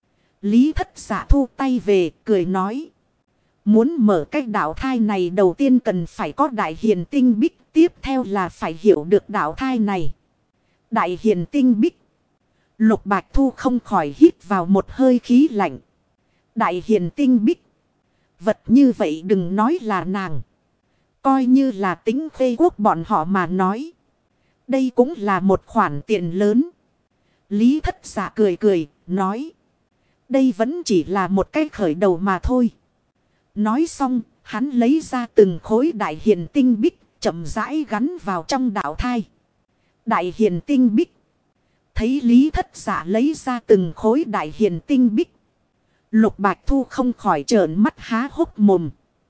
Lý Thất Giả thu tay về cười nói. Muốn mở cái đạo thai này đầu tiên cần phải có đại hiền tinh bích. Tiếp theo là phải hiểu được đạo thai này. Đại hiền tinh bích. Lục Bạch Thu không khỏi hít vào một hơi khí lạnh. Đại hiền tinh bích. Vật như vậy đừng nói là nàng. Coi như là Tính Khê Quốc bọn họ mà nói. Đây cũng là một khoản tiền lớn. Lý Thất Giả cười cười, nói. Đây vẫn chỉ là một cái khởi đầu mà thôi. Nói xong, hắn lấy ra từng khối đại hiền tinh bích, chậm rãi gắn vào trong đạo thai. Đại hiền tinh bích. Thấy Lý Thất Giả lấy ra từng khối đại hiền tinh bích. Lục Bạch Thu không khỏi trợn mắt há hốc mồm.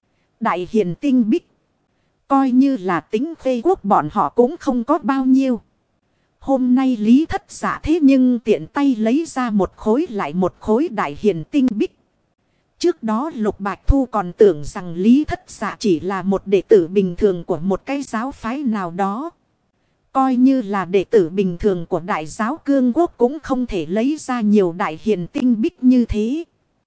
Đại hiền tinh bích. Coi như là Tính Khê Quốc bọn họ cũng không có bao nhiêu. Hôm nay Lý Thất Giả thế nhưng tiện tay lấy ra một khối lại một khối đại hiền tinh bích. Trước đó Lục Bạch Thu còn tưởng rằng Lý Thất Giả chỉ là một đệ tử bình thường của một cái giáo phái nào đó. Coi như là đệ tử bình thường của đại giáo Cương Quốc cũng không thể lấy ra nhiều đại hiền tinh bích như thế.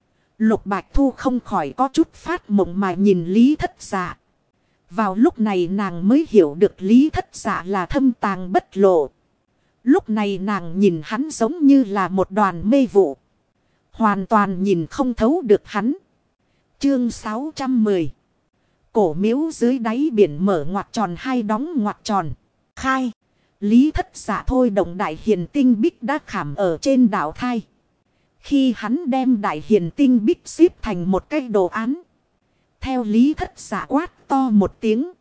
Lục Bạch Thu không khỏi có chút phát mộng mà nhìn Lý Thất Giả. Vào lúc này nàng mới hiểu được Lý Thất Giả là thâm tàng bất lộ. Lúc này nàng nhìn hắn giống như là một đoàn mê vụ. Hoàn toàn nhìn không thấu được hắn. Chương 610. Cổ miếu dưới đáy biển mở ngoặc tròn hai đóng ngoặc tròn. Khai. Lý Thất Giả thôi động đại hiền tinh bích đã khảm ở trên đảo thai. Khi hắn đem đại hiền tinh bích xếp thành một cái đồ án. Theo Lý Thất Giả quát to một tiếng.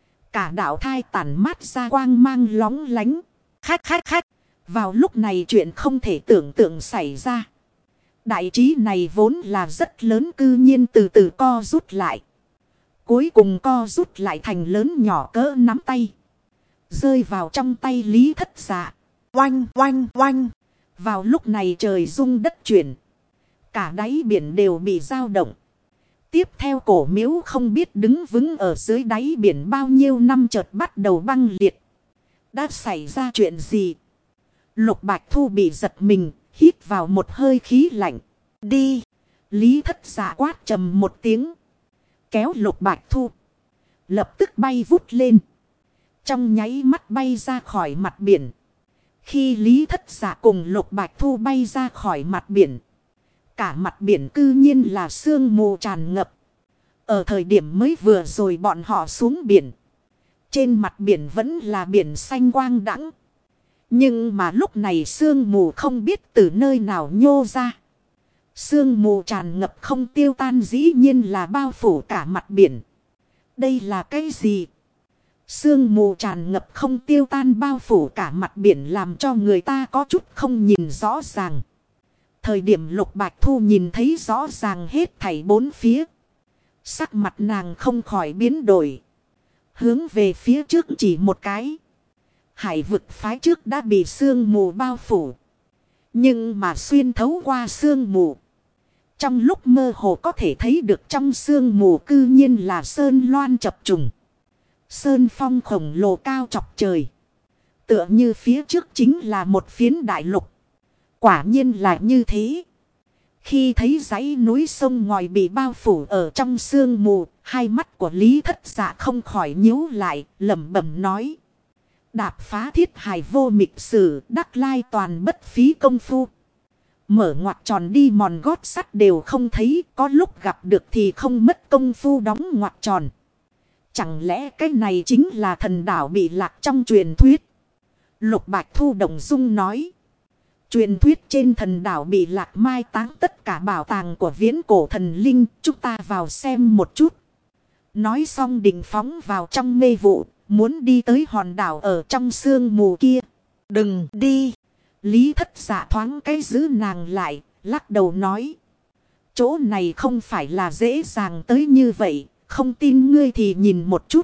Cả đảo thai tản mát ra quang mang lóng lánh. Khách. Vào lúc này chuyện không thể tưởng tượng xảy ra. Đại trí này vốn là rất lớn cư nhiên từ từ co rút lại. Cuối cùng co rút lại thành lớn nhỏ cỡ nắm tay. Rơi vào trong tay Lý Thất Giả. Oanh. Vào lúc này trời rung đất chuyển. Cả đáy biển đều bị dao động. Tiếp theo cổ miếu không biết đứng vững ở dưới đáy biển bao nhiêu năm chợt bắt đầu băng liệt. Đã xảy ra chuyện gì? Lục Bạch Thu bị giật mình, hít vào một hơi khí lạnh. Đi! Lý Thất Giả quát trầm một tiếng. Kéo Lục Bạch Thu. Lập tức bay vút lên. trong nháy mắt bay ra khỏi mặt biển. Khi Lý Thất Dạ cùng Lục Bạch Thu bay ra khỏi mặt biển, cả mặt biển cư nhiên là sương mù tràn ngập. Ở thời điểm mới vừa rồi bọn họ xuống biển, trên mặt biển vẫn là biển xanh quang đãng. Nhưng mà lúc này sương mù không biết từ nơi nào nhô ra. Sương mù tràn ngập không tiêu tan, dĩ nhiên là bao phủ cả mặt biển. Đây là cái gì? Sương mù tràn ngập không tiêu tan bao phủ cả mặt biển làm cho người ta có chút không nhìn rõ ràng. Thời điểm Lục Bạch Thu nhìn thấy rõ ràng hết thảy bốn phía, sắc mặt nàng không khỏi biến đổi. Hướng về phía trước chỉ một cái. Hải vực phái trước đã bị sương mù bao phủ. Nhưng mà xuyên thấu qua sương mù, trong lúc mơ hồ có thể thấy được trong sương mù cư nhiên là sơn loan chập trùng. Sơn phong khổng lồ cao chọc trời. Tựa như phía trước chính là một phiến đại lục. Quả nhiên là như thế. Khi thấy dãy núi sông ngòi bị bao phủ ở trong sương mù, hai mắt của Lý Thất Dạ không khỏi nhíu lại, lẩm bẩm nói. Đạp phá thiết hài vô mịch sử, đắc lai toàn bất phí công phu. Mở ngoặt tròn đi mòn gót sắt đều không thấy, có lúc gặp được thì không mất công phu đóng ngoặt tròn. Chẳng lẽ cái này chính là thần đảo bị lạc trong truyền thuyết? Lục Bạch Thu động dung nói. Truyền thuyết trên thần đảo bị lạc mai táng tất cả bảo tàng của viễn cổ thần linh, chúng ta vào xem một chút. Nói xong định phóng vào trong mê vụ, muốn đi tới hòn đảo ở trong sương mù kia. Đừng đi. Lý Thất Dạ thoáng cái giữ nàng lại, lắc đầu nói. Chỗ này không phải là dễ dàng tới như vậy, không tin ngươi thì nhìn một chút.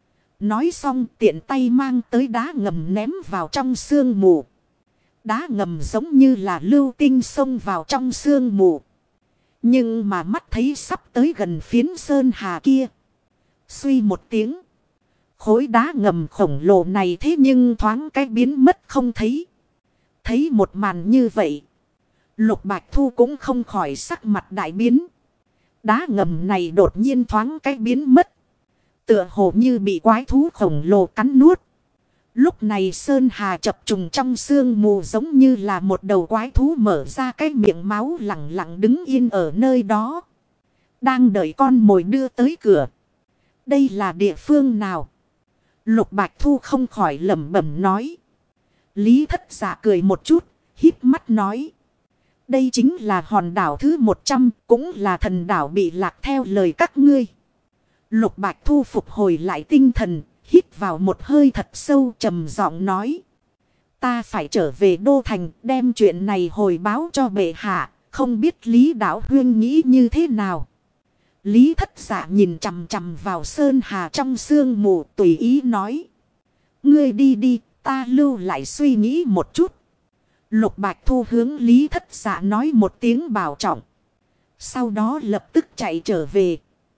Nói xong tiện tay mang tới đá ngầm ném vào trong sương mù. Đá ngầm giống như là lưu tinh xông vào trong sương mù. Nhưng mà mắt thấy sắp tới gần phiến sơn hà kia. Suy một tiếng. Khối đá ngầm khổng lồ này thế nhưng thoáng cái biến mất không thấy. Thấy một màn như vậy, Lục Bạch Thu cũng không khỏi sắc mặt đại biến. Đá ngầm này đột nhiên thoáng cái biến mất. Tựa hồ như bị quái thú khổng lồ cắn nuốt. Lúc này sơn hà chập trùng trong sương mù giống như là một đầu quái thú mở ra cái miệng máu lẳng lặng đứng yên ở nơi đó. Đang đợi con mồi đưa tới cửa. Đây là địa phương nào? Lục Bạch Thu không khỏi lẩm bẩm nói. Lý Thất Dạ cười một chút, híp mắt nói. Đây chính là hòn đảo thứ 100, cũng là thần đảo bị lạc theo lời các ngươi. Lục Bạch Thu phục hồi lại tinh thần, hít vào một hơi thật sâu trầm giọng nói. Ta phải trở về đô thành đem chuyện này hồi báo cho bệ hạ, không biết Lý Đạo Huyên nghĩ như thế nào. Lý Thất Dạ nhìn chằm chằm vào sơn hà trong sương mù tùy ý nói. Ngươi đi đi, ta lưu lại suy nghĩ một chút. Lục Bạch Thu hướng Lý Thất Dạ nói một tiếng bảo trọng. Sau đó lập tức chạy trở về.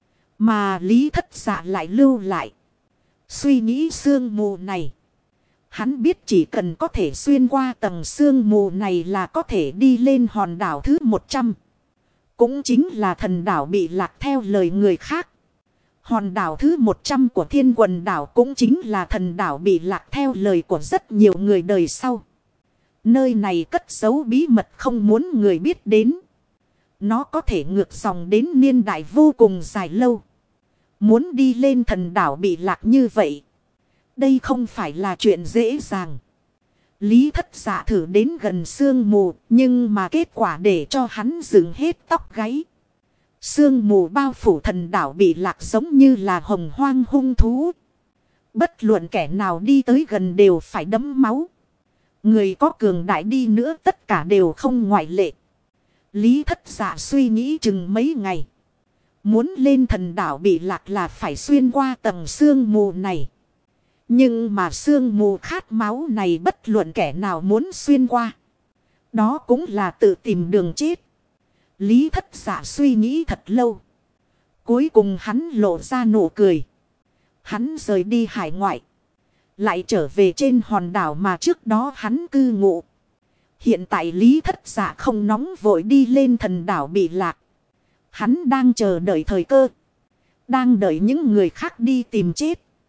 Mà Lý Thất Dạ lại lưu lại. Suy nghĩ sương mù này. Hắn biết chỉ cần có thể xuyên qua tầng sương mù này là có thể đi lên hòn đảo thứ 100. Cũng chính là thần đảo bị lạc theo lời người khác. Hòn đảo thứ 100 của Thiên Quần đảo cũng chính là thần đảo bị lạc theo lời của rất nhiều người đời sau. Nơi này cất giấu bí mật không muốn người biết đến. Nó có thể ngược dòng đến niên đại vô cùng dài lâu. Muốn đi lên thần đảo bị lạc như vậy, đây không phải là chuyện dễ dàng. Lý Thất Dạ thử đến gần sương mù, nhưng mà kết quả để cho hắn dựng hết tóc gáy. Sương mù bao phủ thần đảo bị lạc giống như là hồng hoang hung thú. Bất luận kẻ nào đi tới gần đều phải đẫm máu. Người có cường đại đi nữa tất cả đều không ngoại lệ. Lý Thất Dạ suy nghĩ chừng mấy ngày. Muốn lên thần đảo bị lạc là phải xuyên qua tầng sương mù này. Nhưng mà sương mù khát máu này bất luận kẻ nào muốn xuyên qua, đó cũng là tự tìm đường chết. Lý Thất Dạ suy nghĩ thật lâu. Cuối cùng hắn lộ ra nụ cười. Hắn rời đi hải ngoại, lại trở về trên hòn đảo mà trước đó hắn cư ngụ. Hiện tại Lý Thất Dạ không nóng vội đi lên thần đảo bị lạc. Hắn đang chờ đợi thời cơ. Đang đợi những người khác đi tìm chết.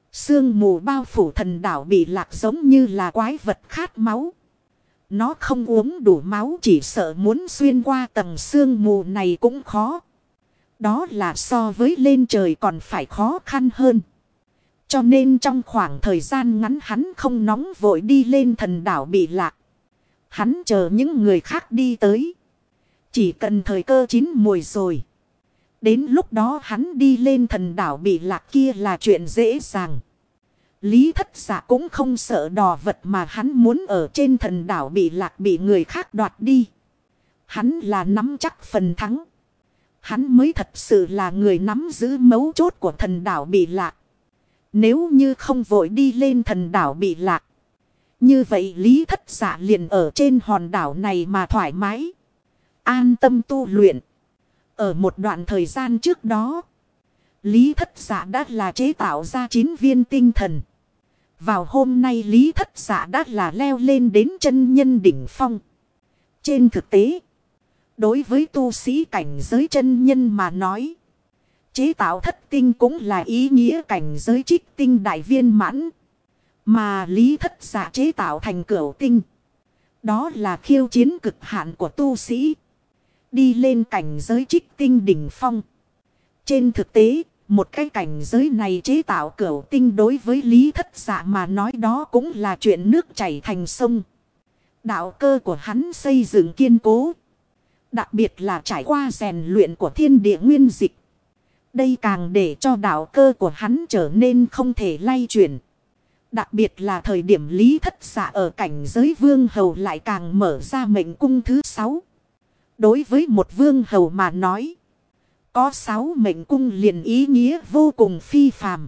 Sương mù bao phủ thần đảo Bị Lạc giống như là quái vật khát máu. Nó không uống đủ máu, chỉ sợ muốn xuyên qua tầng sương mù này cũng khó. Đó là so với lên trời còn phải khó khăn hơn. Cho nên trong khoảng thời gian ngắn hắn không nóng vội đi lên thần đảo Bị Lạc. Hắn chờ những người khác đi tới. Chỉ cần thời cơ chín mùi rồi. Đến lúc đó hắn đi lên thần đảo Bị Lạc kia là chuyện dễ dàng. Lý Thất Dạ cũng không sợ đò vật mà hắn muốn ở trên thần đảo Bị Lạc bị người khác đoạt đi. Hắn là nắm chắc phần thắng. Hắn mới thật sự là người nắm giữ mấu chốt của thần đảo Bị Lạc. Nếu như không vội đi lên thần đảo Bị Lạc. Như vậy Lý Thất Dạ liền ở trên hòn đảo này mà thoải mái. An tâm tu luyện. Ở một đoạn thời gian trước đó. Lý Thất Dạ đã là chế tạo ra 9 viên tinh thần. Vào hôm nay Lý Thất Dạ đã là leo lên đến chân nhân đỉnh phong. Trên thực tế. Đối với tu sĩ cảnh giới chân nhân mà nói. Chế tạo thất tinh cũng là ý nghĩa cảnh giới trích tinh đại viên mãn. Mà Lý Thất Dạ chế tạo thành cửu tinh. Đó là khiêu chiến cực hạn của tu sĩ. Đi lên cảnh giới trích tinh đỉnh phong. Trên thực tế, một cái cảnh giới này chế tạo cửu tinh đối với Lý Thất Dạ mà nói đó cũng là chuyện nước chảy thành sông. Đạo cơ của hắn xây dựng kiên cố. Đặc biệt là trải qua rèn luyện của thiên địa nguyên dịch. Đây càng để cho đạo cơ của hắn trở nên không thể lay chuyển. Đặc biệt là thời điểm Lý Thất Dạ ở cảnh giới vương hầu lại càng mở ra mệnh cung thứ 6. Đối với một vương hầu mà nói. Có 6 mệnh cung liền ý nghĩa vô cùng phi phàm.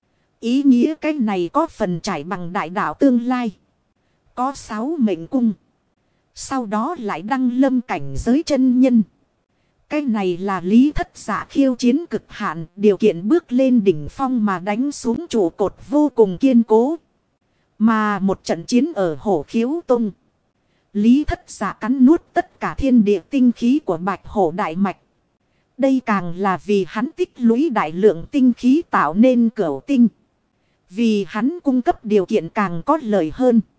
Ý nghĩa cái này có phần trải bằng đại đạo tương lai. Có 6 mệnh cung. Sau đó lại đăng lâm cảnh giới chân nhân. Cái này là Lý Thất Dạ khiêu chiến cực hạn. Điều kiện bước lên đỉnh phong mà đánh xuống trụ cột vô cùng kiên cố. Mà một trận chiến ở Hổ Khiếu Tông. Lý Thất Dạ cắn nuốt tất cả thiên địa tinh khí của Bạch Hổ Đại Mạch. Đây càng là vì hắn tích lũy đại lượng tinh khí tạo nên cửu tinh. Vì hắn cung cấp điều kiện càng có lợi hơn.